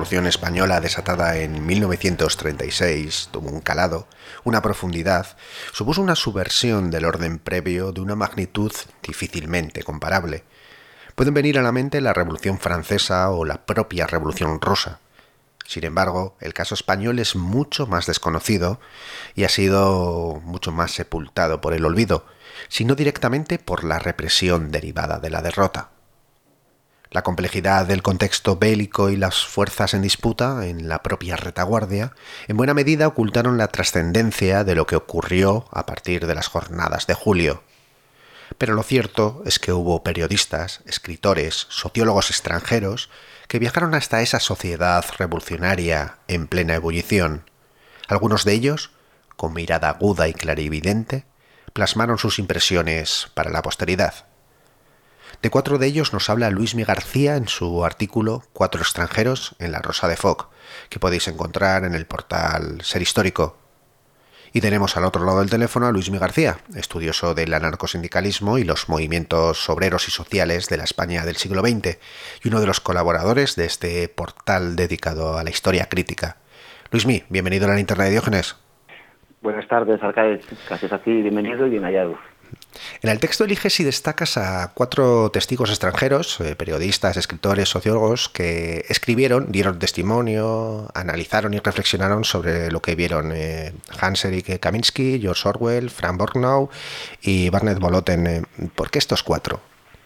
Revolución Española desatada en mil novecientos treinta y seis tuvo un calado, una profundidad, supuso una subversión del orden previo de una magnitud difícilmente comparable. Pueden venir a la mente la Revolución Francesa o la propia Revolución Rusa. Sin embargo, el caso español es mucho más desconocido y ha sido mucho más sepultado por el olvido, sino directamente por la represión derivada de la derrota. La complejidad del contexto bélico y las fuerzas en disputa en la propia retaguardia en buena medida ocultaron la trascendencia de lo que ocurrió a partir de las jornadas de julio. Pero lo cierto es que hubo periodistas, escritores, sociólogos extranjeros que viajaron hasta esa sociedad revolucionaria en plena ebullición. Algunos de ellos, con mirada aguda y clarividente, plasmaron sus impresiones para la posteridad. De cuatro de ellos nos habla Luismi García en su artículo Cuatro extranjeros en la Rosa de Foc, que podéis encontrar en el portal Ser Histórico. Y tenemos al otro lado del teléfono a Luismi García, estudioso del anarcosindicalismo y los movimientos obreros y sociales de la España del siglo veinte, y uno de los colaboradores de este portal dedicado a la historia crítica. Luismi, bienvenido a la linterna de Diógenes. Buenas tardes, Arcaez. Gracias a ti, bienvenido y bien hallado. En el texto eliges y destacas a cuatro testigos extranjeros, eh, periodistas, escritores, sociólogos, que escribieron, dieron testimonio, analizaron y reflexionaron sobre lo que vieron eh, Hans-Erik Kaminski, George Orwell, Frank Borgnau y Barnett Boloten. Eh, ¿Por qué estos cuatro?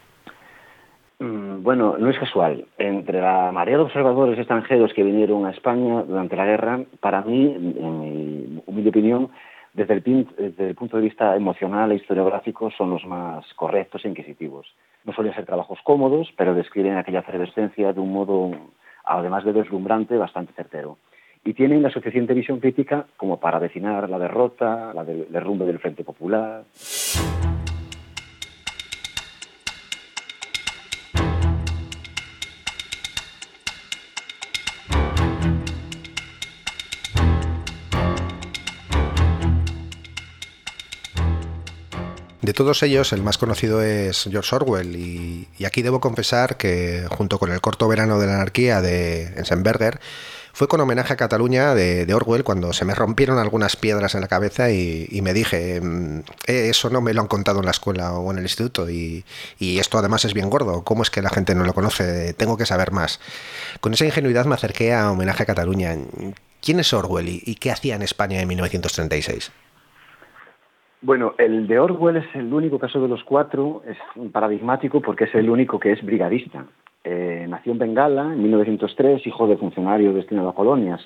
Mm, bueno, no es casual. Entre la marea de observadores extranjeros que vinieron a España durante la guerra, para mí, en mi humilde opinión, Desde el, desde el punto de vista emocional e historiográfico son los más correctos e inquisitivos. No suelen ser trabajos cómodos, pero describen aquella efervescencia de un modo, además de deslumbrante, bastante certero. Y tienen la suficiente visión crítica como para vecinar la derrota, la del derrumbe del Frente Popular. De todos ellos, el más conocido es George Orwell, y, y aquí debo confesar que, junto con El corto verano de la anarquía de Enzensberger, fue con homenaje a Cataluña de, de Orwell cuando se me rompieron algunas piedras en la cabeza y, y me dije, eh, eso no me lo han contado en la escuela o en el instituto, y, y esto además es bien gordo, ¿cómo es que la gente no lo conoce? Tengo que saber más. Con esa ingenuidad me acerqué a Homenaje a Cataluña. ¿Quién es Orwell y, y qué hacía en España en mil novecientos treinta y seis? Bueno, el de Orwell es el único caso de los cuatro, es paradigmático porque es el único que es brigadista. Eh, nació en Bengala en mil novecientos tres, hijo de funcionario destinado a colonias,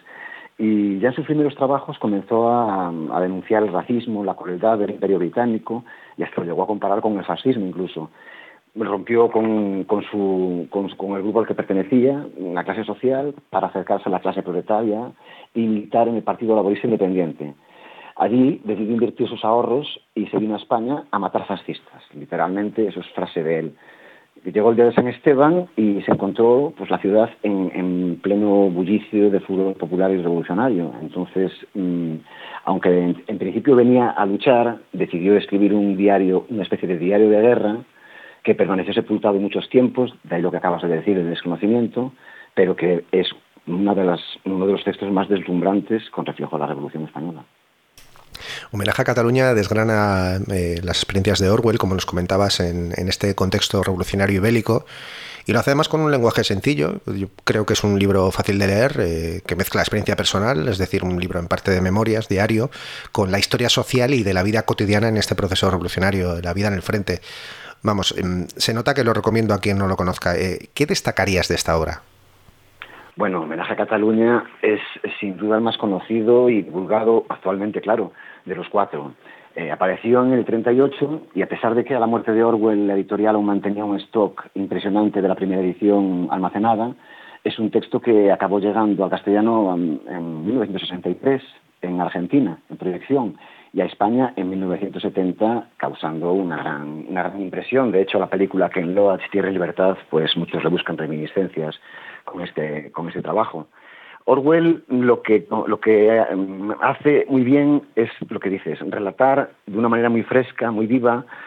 y ya en sus primeros trabajos comenzó a, a denunciar el racismo, la crueldad del Imperio Británico, y hasta lo llegó a comparar con el fascismo incluso. Rompió con, con, su, con, con el grupo al que pertenecía, la clase social, para acercarse a la clase proletaria y militar en el Partido Laborista Independiente. Allí decidió invertir sus ahorros y se vino a España a matar fascistas. Literalmente, eso es frase de él. Llegó el día de San Esteban y se encontró pues, la ciudad en, en pleno bullicio de furor popular y revolucionario. Entonces, mmm, aunque en, en principio venía a luchar, decidió escribir un diario, una especie de diario de guerra, que permaneció sepultado muchos tiempos, de ahí lo que acabas de decir, el desconocimiento, pero que es una de las, uno de los textos más deslumbrantes con reflejo de la Revolución Española. Homenaje a Cataluña desgrana eh, las experiencias de Orwell, como nos comentabas, en, en este contexto revolucionario y bélico, y lo hace además con un lenguaje sencillo. Yo creo que es un libro fácil de leer, eh, que mezcla experiencia personal, es decir, un libro en parte de memorias, diario, con la historia social y de la vida cotidiana en este proceso revolucionario, de la vida en el frente. Vamos, eh, se nota que lo recomiendo a quien no lo conozca. Eh, ¿Qué destacarías de esta obra? Bueno, Homenaje a Cataluña es, es sin duda el más conocido y divulgado actualmente, claro, de los cuatro. Eh, apareció en el treinta y ocho y a pesar de que a la muerte de Orwell la editorial aún mantenía un stock impresionante de la primera edición almacenada, es un texto que acabó llegando al castellano en, en mil novecientos sesenta y tres en Argentina, en proyección, y a España en mil novecientos setenta, causando una gran, una gran impresión. De hecho, la película Ken Loach, Tierra y Libertad, pues muchos le buscan reminiscencias con este, con este trabajo. Orwell lo que, lo que hace muy bien es lo que dices, relatar de una manera muy fresca, muy viva,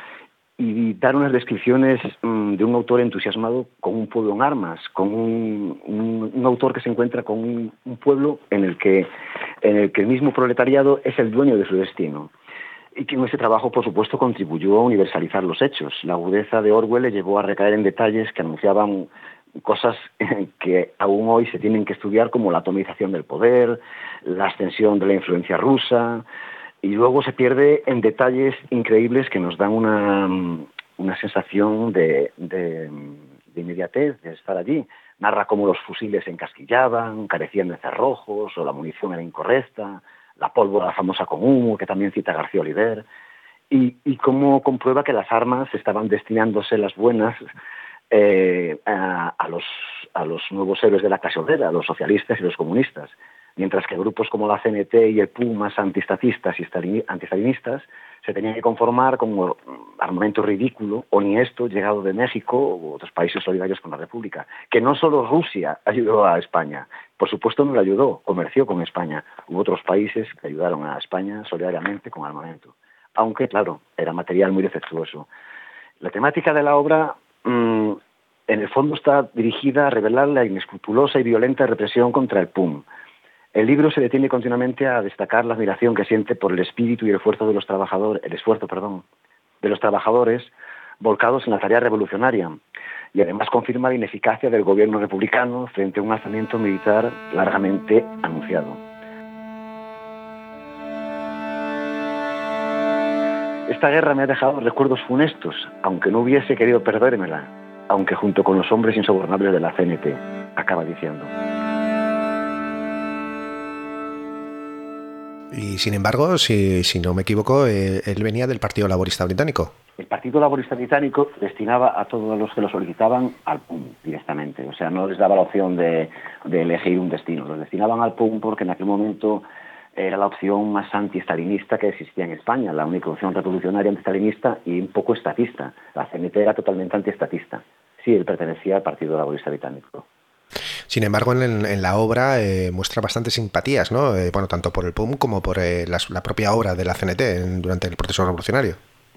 y dar unas descripciones mmm, de un autor entusiasmado con un pueblo en armas, con un, un, un autor que se encuentra con un, un pueblo en el, que, en el que el mismo proletariado es el dueño de su destino. Y que en ese trabajo, por supuesto, contribuyó a universalizar los hechos. La agudeza de Orwell le llevó a recaer en detalles que anunciaban cosas que aún hoy se tienen que estudiar, como la atomización del poder, la extensión de la influencia rusa, y luego se pierde en detalles increíbles que nos dan una, una sensación de, de, de inmediatez, de estar allí. Narra cómo los fusiles se encasquillaban, carecían de cerrojos, o la munición era incorrecta, la pólvora famosa con humo, que también cita García Oliver, y, y cómo comprueba que las armas estaban destinándose, las buenas, eh, a, a, los, a los nuevos héroes de la clase obrera, a los socialistas y los comunistas, mientras que grupos como la C N T y el P U, más antiestatistas y antistalinistas, se tenían que conformar con un armamento ridículo, o ni esto, llegado de México u otros países solidarios con la República. Que no solo Rusia ayudó a España, por supuesto no le ayudó, comerció con España. Hubo otros países que ayudaron a España solidariamente con armamento, aunque, claro, era material muy defectuoso. La temática de la obra, mmm, en el fondo, está dirigida a revelar la inescrupulosa y violenta represión contra el P U M. El libro se detiene continuamente a destacar la admiración que siente por el espíritu y el esfuerzo de los trabajadores, el esfuerzo, perdón, de los trabajadores volcados en la tarea revolucionaria, y además confirma la ineficacia del gobierno republicano frente a un alzamiento militar largamente anunciado. Esta guerra me ha dejado recuerdos funestos, aunque no hubiese querido perdérmela, aunque junto con los hombres insobornables de la C N T, acaba diciendo. Y sin embargo, si, si no me equivoco, eh, él venía del Partido Laborista Británico. El Partido Laborista Británico destinaba a todos los que lo solicitaban al P U M directamente. O sea, no les daba la opción de, de elegir un destino. Los destinaban al P U M porque en aquel momento era la opción más anti-estalinista que existía en España, la única opción revolucionaria anti-estalinista y un poco estatista. La C N T era totalmente anti-estatista. Sí, él pertenecía al Partido Laborista Británico. Sin embargo, en, en la obra eh, muestra bastantes simpatías, ¿no? Eh, bueno, tanto por el P U M como por eh, la, la propia obra de la C N T en, durante el proceso revolucionario.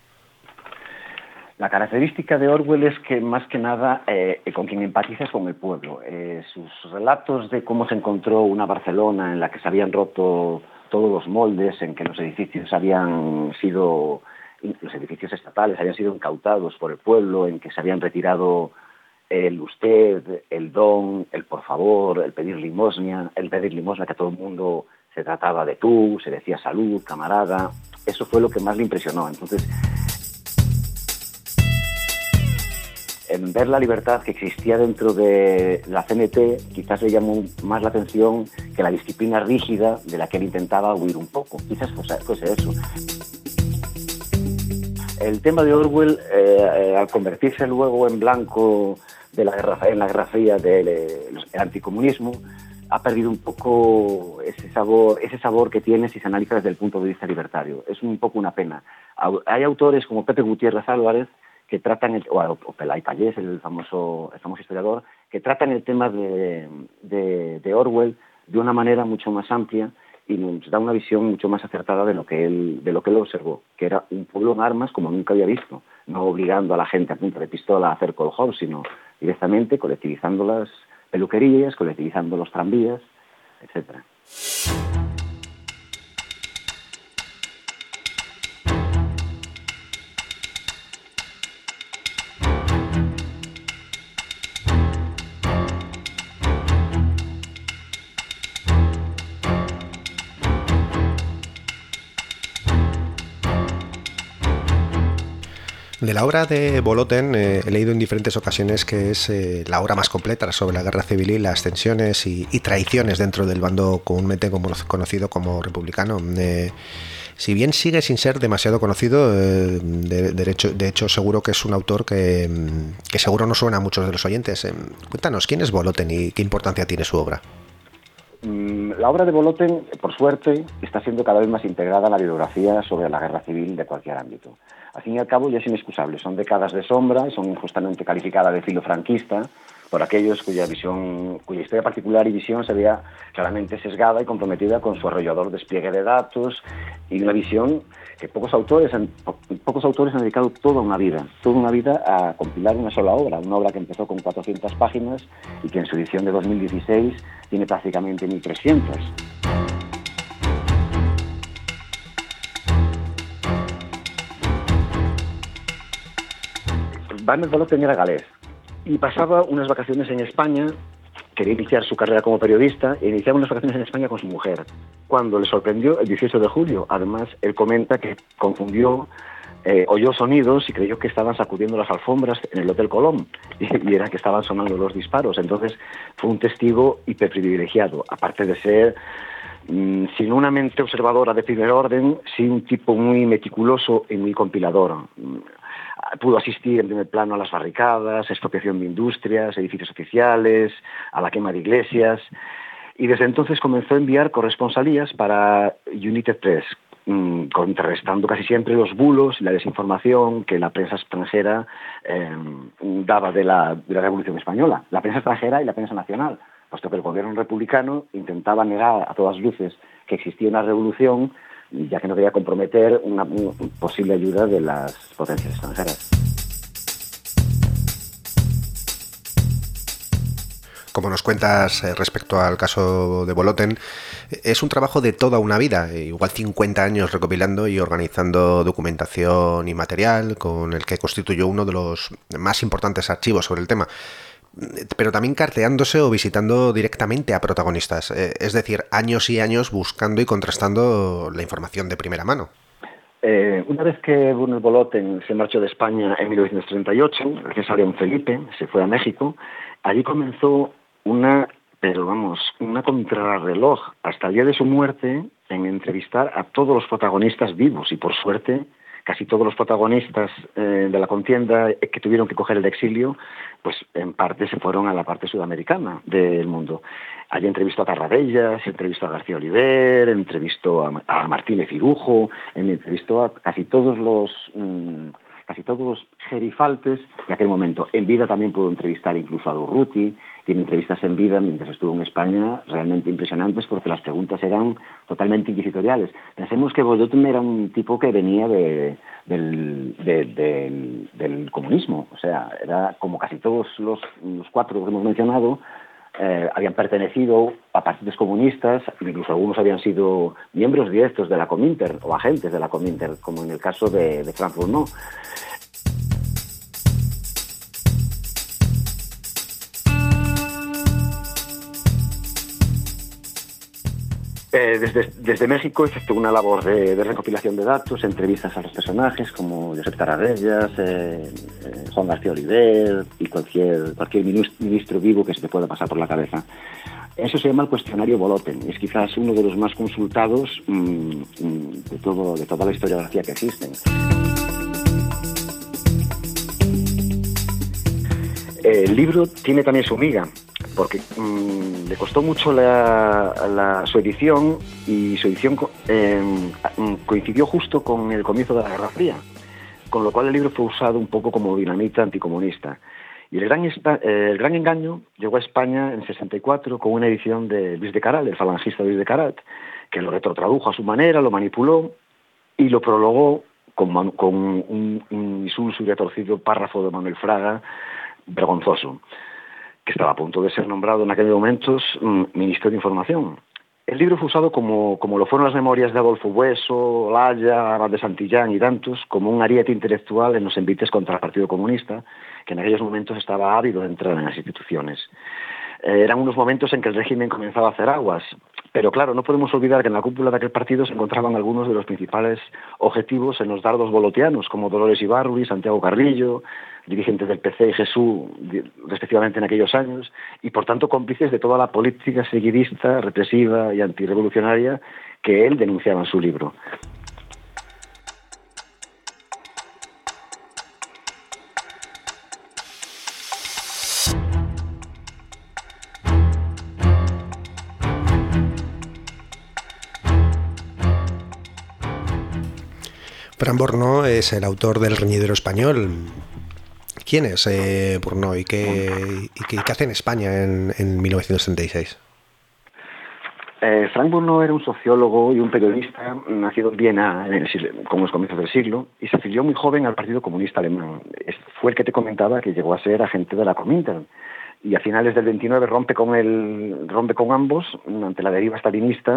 La característica de Orwell es que, más que nada, eh, con quien empatiza es con el pueblo. Eh, sus relatos de cómo se encontró una Barcelona en la que se habían roto todos los moldes, en que los edificios habían sido, los edificios estatales habían sido incautados por el pueblo, en que se habían retirado el usted, el don, el por favor, el pedir limosna, el pedir limosna, que a todo el mundo se trataba de tú, se decía salud, camarada. Eso fue lo que más le impresionó. Entonces, en ver la libertad que existía dentro de la C N T, quizás le llamó más la atención que la disciplina rígida de la que él intentaba huir un poco. Quizás fuese, fuese eso. El tema de Orwell, eh, eh, al convertirse luego en blanco de la guerra, en la Guerra Fría del de, de, anticomunismo, ha perdido un poco ese sabor, ese sabor que tiene si se analiza desde el punto de vista libertario. Es un poco una pena. Hay autores como Pepe Gutiérrez Álvarez que tratan, el, o, o Pelay Pallés, el famoso, el famoso historiador, que tratan el tema de, de, de Orwell de una manera mucho más amplia y nos da una visión mucho más acertada de lo que él de lo que él observó, que era un pueblo en armas como nunca había visto, no obligando a la gente a punta de pistola a hacer call house, sino directamente colectivizando las peluquerías, colectivizando los tranvías, etcétera. De la obra de Voloten eh, he leído en diferentes ocasiones que es eh, la obra más completa sobre la guerra civil y las tensiones y, y traiciones dentro del bando comúnmente como, conocido como republicano. Eh, si bien sigue sin ser demasiado conocido, eh, de, de, hecho, de hecho seguro que es un autor que, que seguro no suena a muchos de los oyentes. Eh, cuéntanos, ¿quién es Voloten y qué importancia tiene su obra? La obra de Voloten, por suerte, está siendo cada vez más integrada en la bibliografía sobre la guerra civil de cualquier ámbito. Al fin y al cabo ya es inexcusable, son décadas de sombra, son injustamente calificadas de filofranquista, por aquellos cuya visión, cuya historia particular y visión se veía claramente sesgada y comprometida con su arrollador despliegue de datos y una visión que pocos autores han, pocos autores han dedicado toda una vida, toda una vida a compilar una sola obra, una obra que empezó con cuatrocientas páginas y que en su edición de dos mil dieciséis tiene prácticamente mil trescientas. Barnes Boloten era galés y pasaba unas vacaciones en España, quería iniciar su carrera como periodista e iniciaba unas vacaciones en España con su mujer, cuando le sorprendió el dieciocho de julio. Además, él comenta que confundió, eh, oyó sonidos y creyó que estaban sacudiendo las alfombras en el Hotel Colón y, y era que estaban sonando los disparos. Entonces fue un testigo hiperprivilegiado, aparte de ser, mmm, sin una mente observadora de primer orden, sí un tipo muy meticuloso y muy compilador. Pudo asistir en primer plano a las barricadas, expropiación de industrias, edificios oficiales, a la quema de iglesias, y desde entonces comenzó a enviar corresponsalías para United Press, mmm, contrarrestando casi siempre los bulos y la desinformación que la prensa extranjera eh, daba de la, de la Revolución Española, la prensa extranjera y la prensa nacional, puesto que el gobierno republicano intentaba negar a todas luces que existía una revolución, ya que no quería comprometer una, una posible ayuda de las potencias extranjeras. Como nos cuentas eh, respecto al caso de Boloten, es un trabajo de toda una vida, igual cincuenta años recopilando y organizando documentación y material, con el que constituyó uno de los más importantes archivos sobre el tema, pero también carteándose o visitando directamente a protagonistas, eh, es decir, años y años buscando y contrastando la información de primera mano. Eh, una vez que Barnes Boloten se marchó de España en mil novecientos treinta y ocho, gracias a León Felipe, se fue a México, allí comenzó una, pero vamos, una contrarreloj hasta el día de su muerte en entrevistar a todos los protagonistas vivos y por suerte casi todos los protagonistas eh, de la contienda que tuvieron que coger el exilio, pues en parte se fueron a la parte sudamericana del mundo. Allí entrevistó a Tarradellas, entrevistó a García Oliver, entrevistó a, a Martínez Irujo, entrevistó a casi todos los mmm, casi todos los gerifaltes de aquel momento. En vida también pudo entrevistar incluso a Durruti. Tiene entrevistas en vida mientras estuvo en España realmente impresionantes porque las preguntas eran totalmente inquisitoriales. Pensemos que Boloten era un tipo que venía de, del, de, de, del comunismo, o sea, era como casi todos los, los cuatro que hemos mencionado, eh, habían pertenecido a partidos comunistas, incluso algunos habían sido miembros directos de la Cominter o agentes de la Cominter, como en el caso de, de Franz Bourneau. Eh, desde, desde México efectuó una labor de, de recopilación de datos, entrevistas a los personajes como Josep Tarradellas, eh, eh, Juan García Oliver y cualquier, cualquier ministro vivo que se te pueda pasar por la cabeza. Eso se llama el cuestionario Boloten. Es quizás uno de los más consultados mmm, de, todo, de toda la historiografía que existen. El libro tiene también su miga, porque mmm, le costó mucho la, la, su edición y su edición eh, coincidió justo con el comienzo de la Guerra Fría, con lo cual el libro fue usado un poco como dinamita anticomunista. Y el gran, eh, el gran engaño llegó a España en sesenta y cuatro con una edición de Luis de Caral, el falangista Luis de Caral, que lo retrotradujo a su manera, lo manipuló y lo prologó con, con un, un insulso y retorcido párrafo de Manuel Fraga vergonzoso, que estaba a punto de ser nombrado en aquellos momentos mmm, ministro de Información. El libro fue usado como, como lo fueron las memorias de Adolfo Bueso, Olaya, Abad de Santillán y tantos, como un ariete intelectual en los envites contra el Partido Comunista, que en aquellos momentos estaba ávido de entrar en las instituciones. Eh, eran unos momentos en que el régimen comenzaba a hacer aguas, pero claro, no podemos olvidar que en la cúpula de aquel partido se encontraban algunos de los principales objetivos en los dardos bolotianos, como Dolores Ibarruri, Santiago Carrillo, dirigentes del P C y Jesús, respectivamente en aquellos años, y por tanto cómplices de toda la política seguidista, represiva y antirrevolucionaria que él denunciaba en su libro. Fran Bourneau es el autor del Reñidero Español, ¿Quién es eh, Bournois y qué, y qué, qué hace en España en, en mil novecientos treinta y seis? Eh, Frank Bournois era un sociólogo y un periodista nacido en Viena en el siglo, como los comienzos del siglo, y se afilió muy joven al Partido Comunista Alemán. Fue el que te comentaba que llegó a ser agente de la Comintern, y a finales del veintinueve rompe con el rompe con ambos ante la deriva stalinista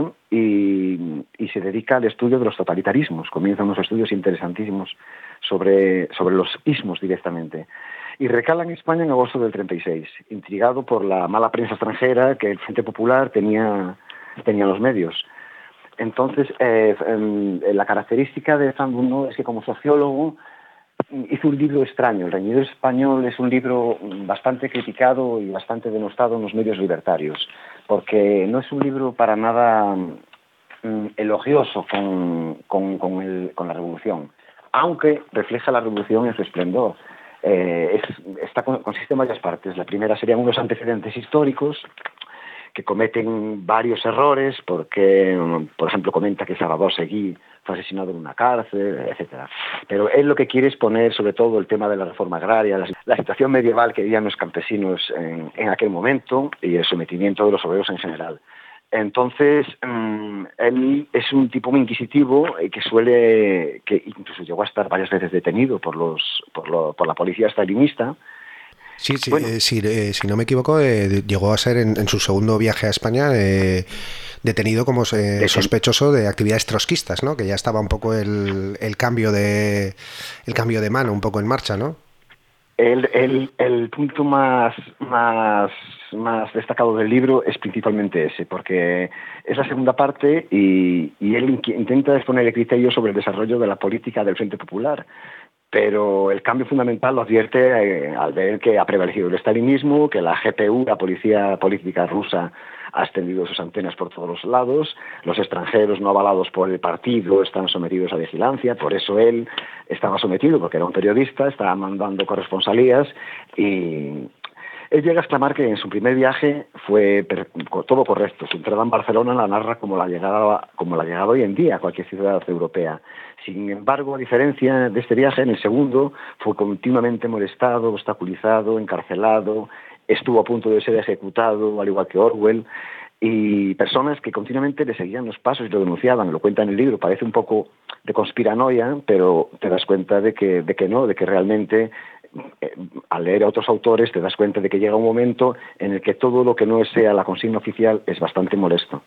y, y se dedica al estudio de los totalitarismos. Comienza unos estudios interesantísimos sobre, sobre los ismos directamente. Y recala en España en agosto del treinta y seis, intrigado por la mala prensa extranjera que el Frente Popular tenía tenía los medios. Entonces, eh, eh, la característica de Frank Bournois es que como sociólogo hizo un libro extraño. El Reñidor Español es un libro bastante criticado y bastante denostado en los medios libertarios, porque no es un libro para nada mm, elogioso con, con, con, el, con la revolución, aunque refleja la revolución en su esplendor. Eh, es, está, consiste en varias partes. La primera serían unos antecedentes históricos que cometen varios errores, porque, por ejemplo, comenta que Salvador Seguí fue asesinado en una cárcel, etcétera. Pero él lo que quiere es poner sobre todo el tema de la reforma agraria, la, la situación medieval que vivían los campesinos en, en aquel momento y el sometimiento de los obreros en general. Entonces, mmm, él es un tipo muy inquisitivo y que suele, que incluso llegó a estar varias veces detenido por, los, por, lo, por la policía stalinista. Sí, sí, bueno. eh, sí eh, si no me equivoco, eh, llegó a ser en, en su segundo viaje a España eh, detenido como eh, sospechoso de actividades trotskistas, ¿no? Que ya estaba un poco el, el cambio de el cambio de mano un poco en marcha, ¿no? El, el, el punto más, más, más destacado del libro es principalmente ese, porque es la segunda parte y, y él intenta exponer el criterio sobre el desarrollo de la política del Frente Popular. Pero el cambio fundamental lo advierte eh, al ver que ha prevalecido el estalinismo, que la G P U, la policía política rusa, ha extendido sus antenas por todos los lados, los extranjeros no avalados por el partido están sometidos a vigilancia, por eso él estaba sometido, porque era un periodista, estaba mandando corresponsalías y él llega a exclamar que en su primer viaje fue per, todo correcto. Su entrada en Barcelona la narra como la llegada, como la llegada hoy en día a cualquier ciudad europea. Sin embargo, a diferencia de este viaje, en el segundo fue continuamente molestado, obstaculizado, encarcelado, estuvo a punto de ser ejecutado, al igual que Orwell, y personas que continuamente le seguían los pasos y lo denunciaban. Lo cuenta en el libro, parece un poco de conspiranoia, pero te das cuenta de que, de que no, de que realmente eh, al leer a otros autores te das cuenta de que llega un momento en el que todo lo que no sea la consigna oficial es bastante molesto.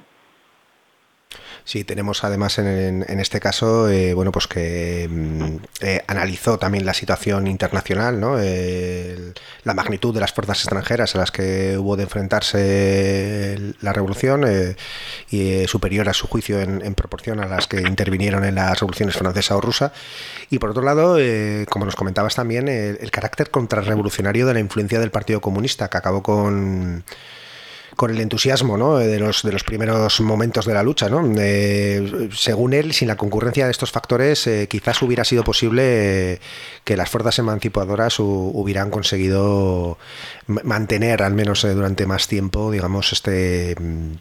Sí, tenemos además en, en este caso, eh, bueno, pues que eh, analizó también la situación internacional, ¿no? Eh, la magnitud de las fuerzas extranjeras a las que hubo de enfrentarse la revolución eh, y eh, superior a su juicio en, en proporción a las que intervinieron en las revoluciones francesa o rusa. Y por otro lado, eh, como nos comentabas también, el, el carácter contrarrevolucionario de la influencia del Partido Comunista, que acabó con... con el entusiasmo, ¿no? de los de los primeros momentos de la lucha, ¿no? Eh, según él, sin la concurrencia de estos factores, eh, quizás hubiera sido posible eh, que las fuerzas emancipadoras hu, hubieran conseguido mantener, al menos eh, durante más tiempo, digamos, este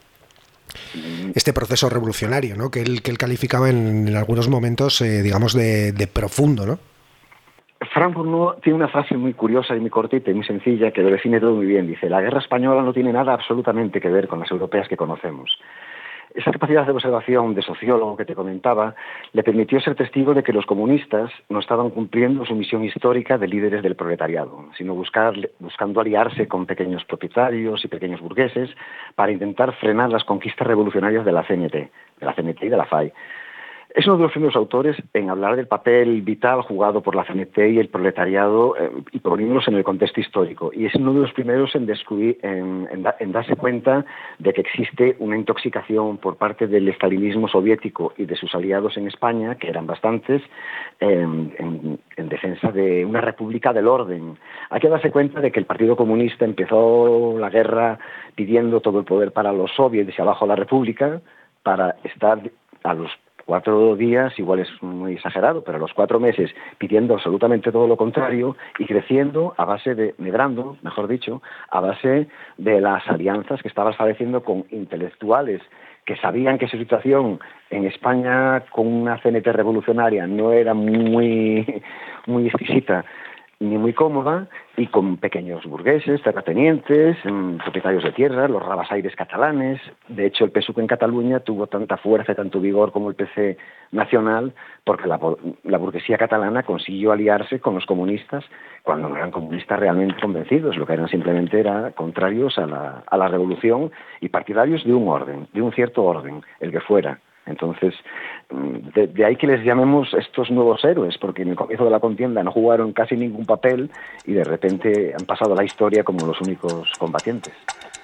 este proceso revolucionario, ¿no? Que él que él calificaba en, en algunos momentos, eh, digamos, de, de profundo, ¿no? Frank Bournois tiene una frase muy curiosa y muy cortita y muy sencilla que lo define todo muy bien. Dice, la guerra española no tiene nada absolutamente que ver con las europeas que conocemos. Esa capacidad de observación de sociólogo que te comentaba le permitió ser testigo de que los comunistas no estaban cumpliendo su misión histórica de líderes del proletariado, sino buscar, buscando aliarse con pequeños propietarios y pequeños burgueses para intentar frenar las conquistas revolucionarias de la C N T, de la C N T y de la F A I. Es uno de los primeros autores en hablar del papel vital jugado por la C N T y el proletariado eh, y poniéndolos en el contexto histórico. Y es uno de los primeros en, descubrir, en, en, da, en darse cuenta de que existe una intoxicación por parte del estalinismo soviético y de sus aliados en España, que eran bastantes, eh, en, en defensa de una república del orden. Hay que darse cuenta de que el Partido Comunista empezó la guerra pidiendo todo el poder para los soviets y abajo la república, para estar a los cuatro días, igual es muy exagerado, pero a los cuatro meses pidiendo absolutamente todo lo contrario y creciendo a base de, medrando, mejor dicho, a base de las alianzas que estaba estableciendo con intelectuales que sabían que su situación en España con una C N T revolucionaria no era muy, muy exquisita ni muy cómoda, y con pequeños burgueses, terratenientes, mmm, propietarios de tierras, los rabasaires catalanes. De hecho, el P S U C en Cataluña tuvo tanta fuerza y tanto vigor como el P C nacional, porque la, la burguesía catalana consiguió aliarse con los comunistas cuando no eran comunistas realmente convencidos, lo que eran simplemente era contrarios a la, a la revolución y partidarios de un orden, de un cierto orden, el que fuera. Entonces, de, de ahí que les llamemos estos nuevos héroes, porque en el comienzo de la contienda no jugaron casi ningún papel y de repente han pasado a la historia como los únicos combatientes.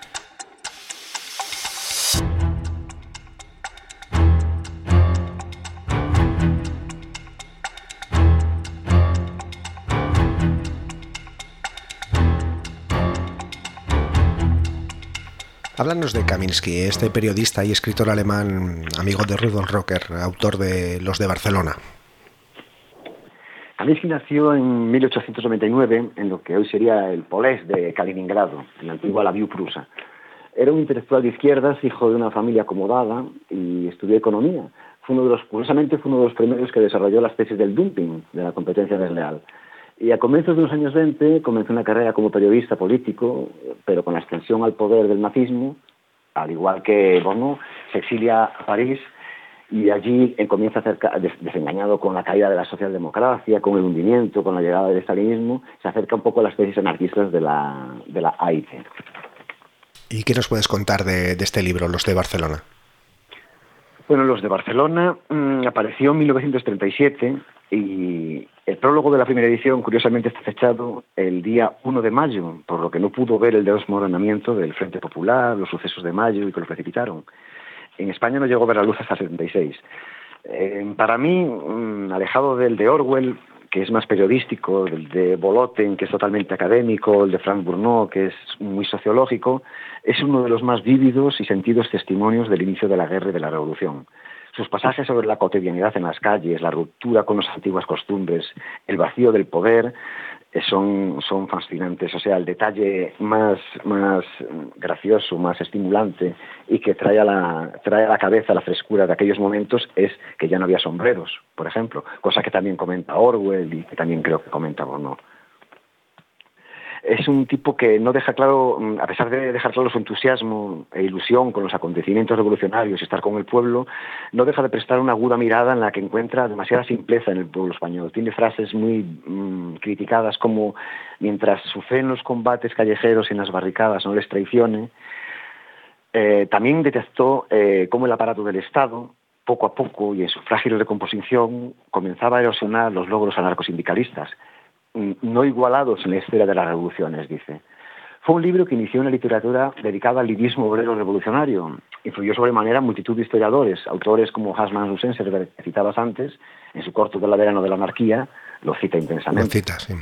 Háblanos de Kaminski, este periodista y escritor alemán, amigo de Rudolf Rocker, autor de Los de Barcelona. Kaminski nació en mil ochocientos noventa y nueve en lo que hoy sería el Polés de Kaliningrado, en la antigua Labiu prusa. Era un intelectual de izquierdas, hijo de una familia acomodada y estudió economía. Fue uno de los, curiosamente, fue uno de los primeros que desarrolló las tesis del dumping, de la competencia desleal. Y a comienzos de los años veinte comenzó una carrera como periodista político, pero con la extensión al poder del nazismo, al igual que Bono, se exilia a París y allí comienza a acercar, desengañado con la caída de la socialdemocracia, con el hundimiento, con la llegada del estalinismo, se acerca un poco a las tesis anarquistas de la, de la A I T. ¿Y qué nos puedes contar de, de este libro, Los de Barcelona? Bueno, Los de Barcelona mmm, apareció en mil novecientos treinta y siete y el prólogo de la primera edición, curiosamente, está fechado el día uno de mayo, por lo que no pudo ver el desmoronamiento del Frente Popular, los sucesos de mayo y que lo precipitaron. En España no llegó a ver la luz hasta el setenta y seis. Eh, para mí, mmm, alejado del de Orwell, que es más periodístico, del de Boloten, que es totalmente académico, el de Frank Bourneau, que es muy sociológico, es uno de los más vívidos y sentidos testimonios del inicio de la guerra y de la revolución. Sus pasajes sobre la cotidianidad en las calles, la ruptura con las antiguas costumbres, el vacío del poder, eh, son, son fascinantes. O sea, el detalle más, más gracioso, más estimulante y que trae a, la, trae a la cabeza la frescura de aquellos momentos es que ya no había sombreros, por ejemplo, cosa que también comenta Orwell y que también creo que comenta Bono. Es un tipo que no deja claro, a pesar de dejar claro su entusiasmo e ilusión con los acontecimientos revolucionarios y estar con el pueblo, no deja de prestar una aguda mirada en la que encuentra demasiada simpleza en el pueblo español. Tiene frases muy mmm, criticadas como mientras su fe en los combates callejeros y en las barricadas no les traicione. Eh, también detectó eh, cómo el aparato del Estado, poco a poco y en su frágil recomposición, comenzaba a erosionar los logros anarcosindicalistas, no igualados en la esfera de las revoluciones, dice. Fue un libro que inició una literatura dedicada al lirismo obrero revolucionario. Influyó sobremanera en multitud de historiadores, autores como Hans Lusenser, que citabas antes, en su corto de la verano de la anarquía, lo cita intensamente. Lo cita, sí.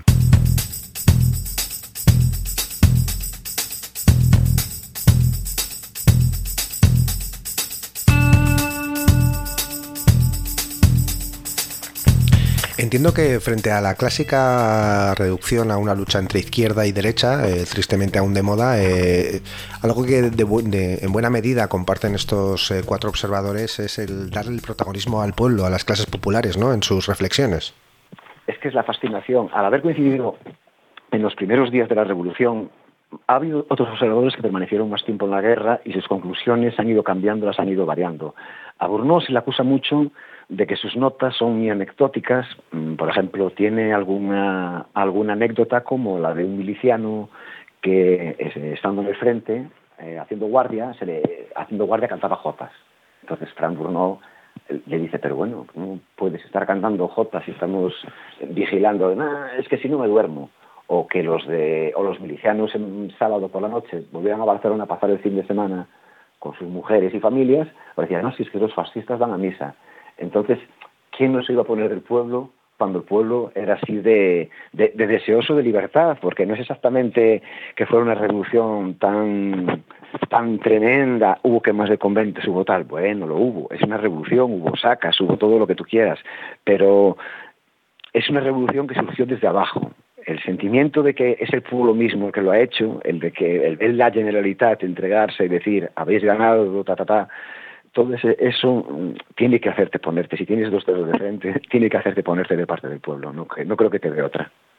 Entiendo que frente a la clásica reducción a una lucha entre izquierda y derecha, eh, tristemente aún de moda, eh, algo que de, de, en buena medida comparten estos eh, cuatro observadores es el darle el protagonismo al pueblo, a las clases populares, ¿no?, en sus reflexiones. Es que es la fascinación. Al haber coincidido en los primeros días de la revolución, ha habido otros observadores que permanecieron más tiempo en la guerra y sus conclusiones han ido cambiando, las han ido variando. A Bourneau se le acusa mucho de que sus notas son muy anecdóticas. Por ejemplo, tiene alguna, alguna anécdota como la de un miliciano que, estando en el frente, eh, haciendo guardia, se le, haciendo guardia cantaba jotas. Entonces Frank Bourneau le dice, pero bueno, ¿cómo puedes estar cantando jotas si estamos vigilando? Nah, es que si no me duermo. O que los de o los milicianos en sábado por la noche volvieran a Barcelona a pasar el fin de semana con sus mujeres y familias, o decían, no, si es que los fascistas van a misa. Entonces, ¿quién no se iba a poner del pueblo cuando el pueblo era así de, de, de deseoso de libertad? Porque no es exactamente que fuera una revolución tan, tan tremenda, hubo quemas de conventos, hubo tal. Bueno, lo hubo, es una revolución, hubo sacas, hubo todo lo que tú quieras, pero es una revolución que surgió desde abajo. El sentimiento de que es el pueblo mismo el que lo ha hecho, el de que el ver la Generalitat entregarse y decir, habéis ganado, ta, ta, ta, todo ese, eso tiene que hacerte ponerte, si tienes dos dedos de frente, tiene que hacerte ponerte de parte del pueblo, no, no creo que te dé otra.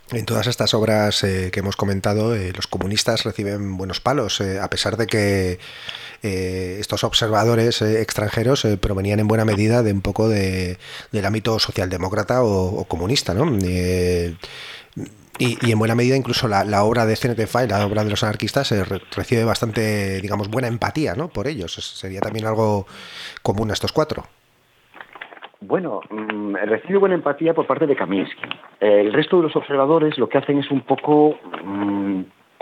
En todas estas obras eh, que hemos comentado, eh, los comunistas reciben buenos palos, eh, a pesar de que eh, estos observadores eh, extranjeros eh, provenían en buena medida de un poco de, del ámbito socialdemócrata o, o comunista, ¿no? Eh, y, y en buena medida incluso la, la obra de C N T F A y la obra de los anarquistas eh, re, recibe bastante, digamos, buena empatía, ¿no? Por ellos. Sería también algo común a estos cuatro. Bueno, mmm, recibe buena empatía por parte de Kaminsky. Eh, el resto de los observadores lo que hacen es un poco mmm,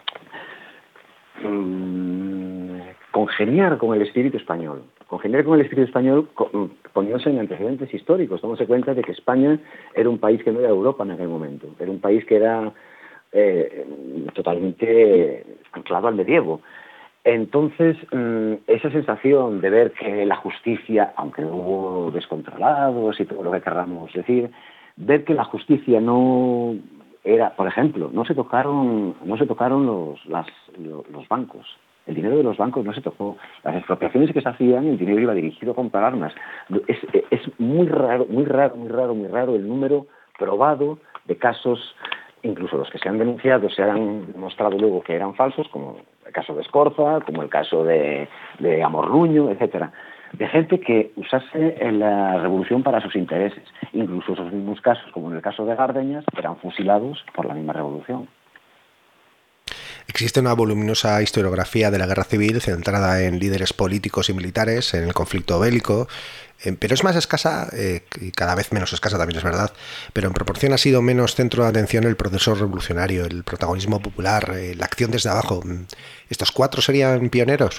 mmm, congeniar con el espíritu español. Congeniar con el espíritu español con, poniéndose en antecedentes históricos. Dándose cuenta de que España era un país que no era Europa en aquel momento. Era un país que era eh, totalmente anclado al medievo. Entonces, esa sensación de ver que la justicia, aunque hubo descontrolados y todo lo que queramos decir, ver que la justicia no era, por ejemplo, no se tocaron, no se tocaron los, las, los bancos. El dinero de los bancos no se tocó. Las expropiaciones que se hacían, el dinero iba dirigido a comprar armas. Es, es muy raro, muy raro, muy raro, muy raro el número probado de casos, incluso los que se han denunciado, se han demostrado luego que eran falsos, como el caso de Escorza, como el caso de, de Amorruño, etcétera, de gente que usase en la revolución para sus intereses. Incluso esos mismos casos, como en el caso de Gardeñas, eran fusilados por la misma revolución. Existe una voluminosa historiografía de la guerra civil centrada en líderes políticos y militares, en el conflicto bélico, eh, pero es más escasa, eh, y cada vez menos escasa también es verdad, pero en proporción ha sido menos centro de atención el proceso revolucionario, el protagonismo popular, eh, la acción desde abajo. ¿Estos cuatro serían pioneros?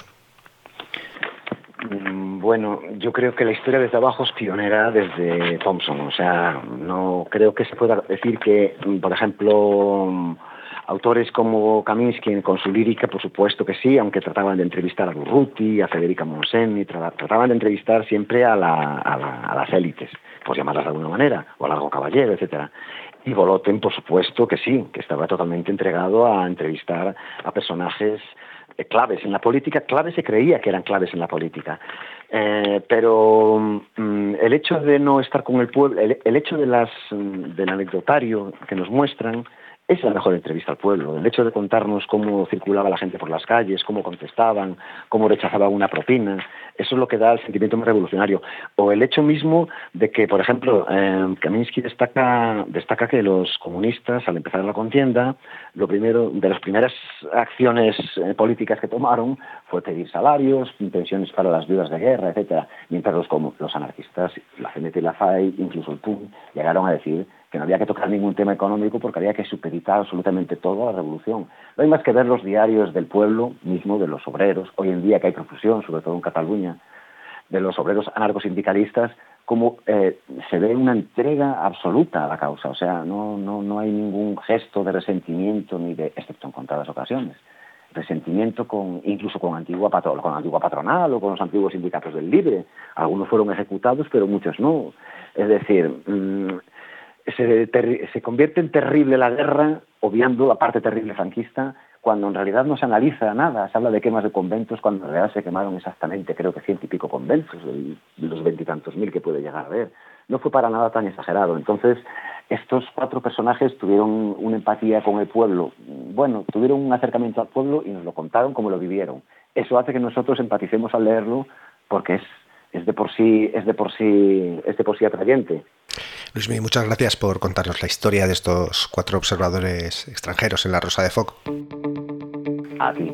Bueno, yo creo que la historia desde abajo es pionera desde Thompson. O sea, no creo que se pueda decir que, por ejemplo, autores como Kaminsky, con su lírica, por supuesto que sí, aunque trataban de entrevistar a Durruti, a Federica Montseny, trataban de entrevistar siempre a, la, a, la, a las élites, por llamarlas de alguna manera, o a Largo Caballero, etcétera. Y Voloten, por supuesto que sí, que estaba totalmente entregado a entrevistar a personajes claves en la política. Claves se creía que eran claves en la política. Eh, pero mm, el hecho de no estar con el pueblo, el, el hecho de las, del anecdotario que nos muestran, es la mejor entrevista al pueblo. El hecho de contarnos cómo circulaba la gente por las calles, cómo contestaban, cómo rechazaban una propina, eso es lo que da el sentimiento más revolucionario. O el hecho mismo de que, por ejemplo, eh, Kaminsky destaca, destaca que los comunistas, al empezar la contienda, lo primero, de las primeras acciones eh, políticas que tomaron fue pedir salarios, pensiones para las viudas de guerra, etcétera. Mientras los, como, los anarquistas, la C N T y la F A I, incluso el P U M, llegaron a decir que no había que tocar ningún tema económico porque había que supeditar absolutamente todo a la revolución. No hay más que ver los diarios del pueblo mismo, de los obreros, hoy en día que hay profusión, sobre todo en Cataluña, de los obreros anarcosindicalistas, como eh, se ve una entrega absoluta a la causa. O sea, no, no, no hay ningún gesto de resentimiento, ni de, excepto en contadas ocasiones, resentimiento con, incluso con antigua, patro, con antigua patronal o con los antiguos sindicatos del Libre. Algunos fueron ejecutados, pero muchos no. Es decir, mmm, Se, ter, se convierte en terrible la guerra, obviando la parte terrible franquista, cuando en realidad no se analiza nada. Se habla de quemas de conventos, cuando en realidad se quemaron exactamente, creo que ciento y pico conventos, de los veintitantos mil que puede llegar a haber. No fue para nada tan exagerado. Entonces, estos cuatro personajes tuvieron una empatía con el pueblo. Bueno, tuvieron un acercamiento al pueblo y nos lo contaron como lo vivieron. Eso hace que nosotros empaticemos al leerlo, porque es, es de por sí, es de por sí, es de por sí atrayente. Luismi, muchas gracias por contarnos la historia de estos cuatro observadores extranjeros en la Rosa de Foc. A ti.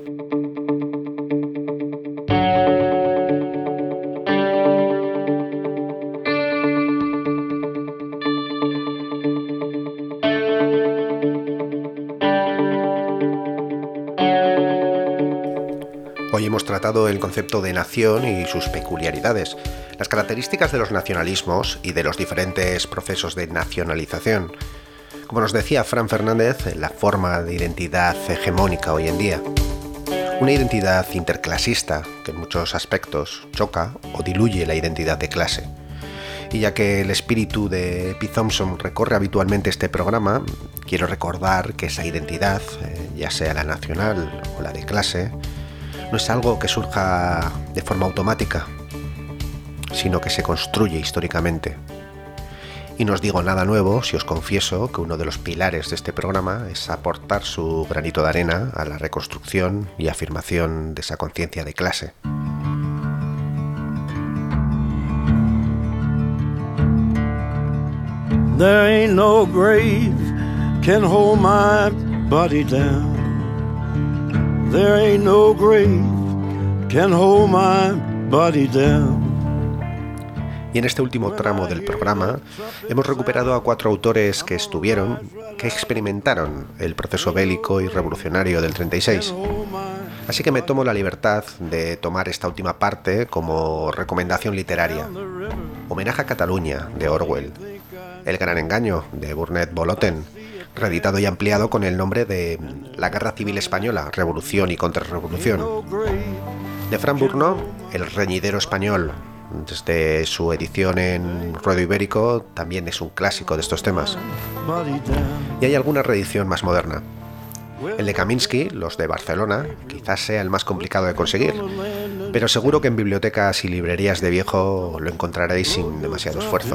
Hoy hemos tratado el concepto de nación y sus peculiaridades, las características de los nacionalismos y de los diferentes procesos de nacionalización. Como nos decía Fran Fernández, la forma de identidad hegemónica hoy en día. Una identidad interclasista que en muchos aspectos choca o diluye la identidad de clase. Y ya que el espíritu de P. Thompson recorre habitualmente este programa, quiero recordar que esa identidad, ya sea la nacional o la de clase, no es algo que surja de forma automática, sino que se construye históricamente. Y no os digo nada nuevo si os confieso que uno de los pilares de este programa es aportar su granito de arena a la reconstrucción y afirmación de esa conciencia de clase. There ain't no grave can hold my body down. There ain't no grave can hold my body down. Y en este último tramo del programa hemos recuperado a cuatro autores que estuvieron, que experimentaron el proceso bélico y revolucionario del treinta y seis. Así que me tomo la libertad de tomar esta última parte como recomendación literaria. Homenaje a Cataluña, de Orwell. El gran engaño, de Burnett Boloten, reeditado y ampliado con el nombre de La Guerra Civil Española, Revolución y Contrarrevolución. De Fran Bourneau, El reñidero español, desde su edición en Ruedo Ibérico, también es un clásico de estos temas. Y hay alguna reedición más moderna. El de Kaminsky, Los de Barcelona, quizás sea el más complicado de conseguir, pero seguro que en bibliotecas y librerías de viejo lo encontraréis sin demasiado esfuerzo.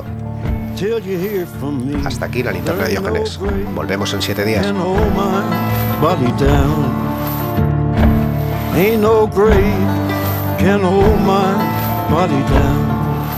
Hasta aquí la linterna de Diógenes. Volvemos en siete días. Body down.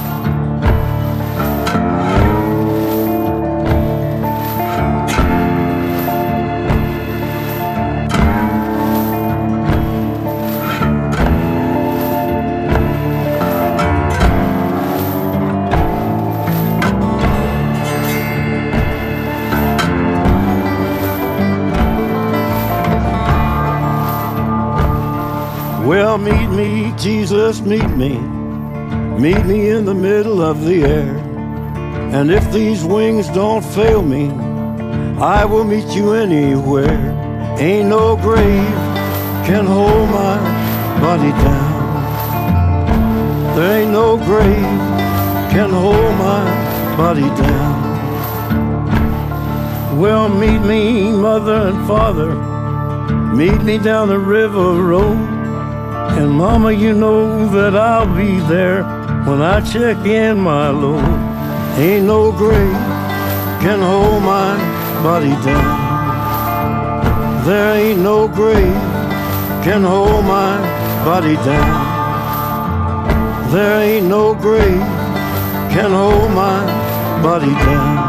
Well, meet me, Jesus, meet me. Meet me in the middle of the air. And if these wings don't fail me, I will meet you anywhere. Ain't no grave can hold my body down. There ain't no grave can hold my body down. Well, meet me, mother and father. Meet me down the river road. And mama, you know that I'll be there when I check in my load. Ain't no grave can hold my body down. There ain't no grave can hold my body down. There ain't no grave can hold my body down.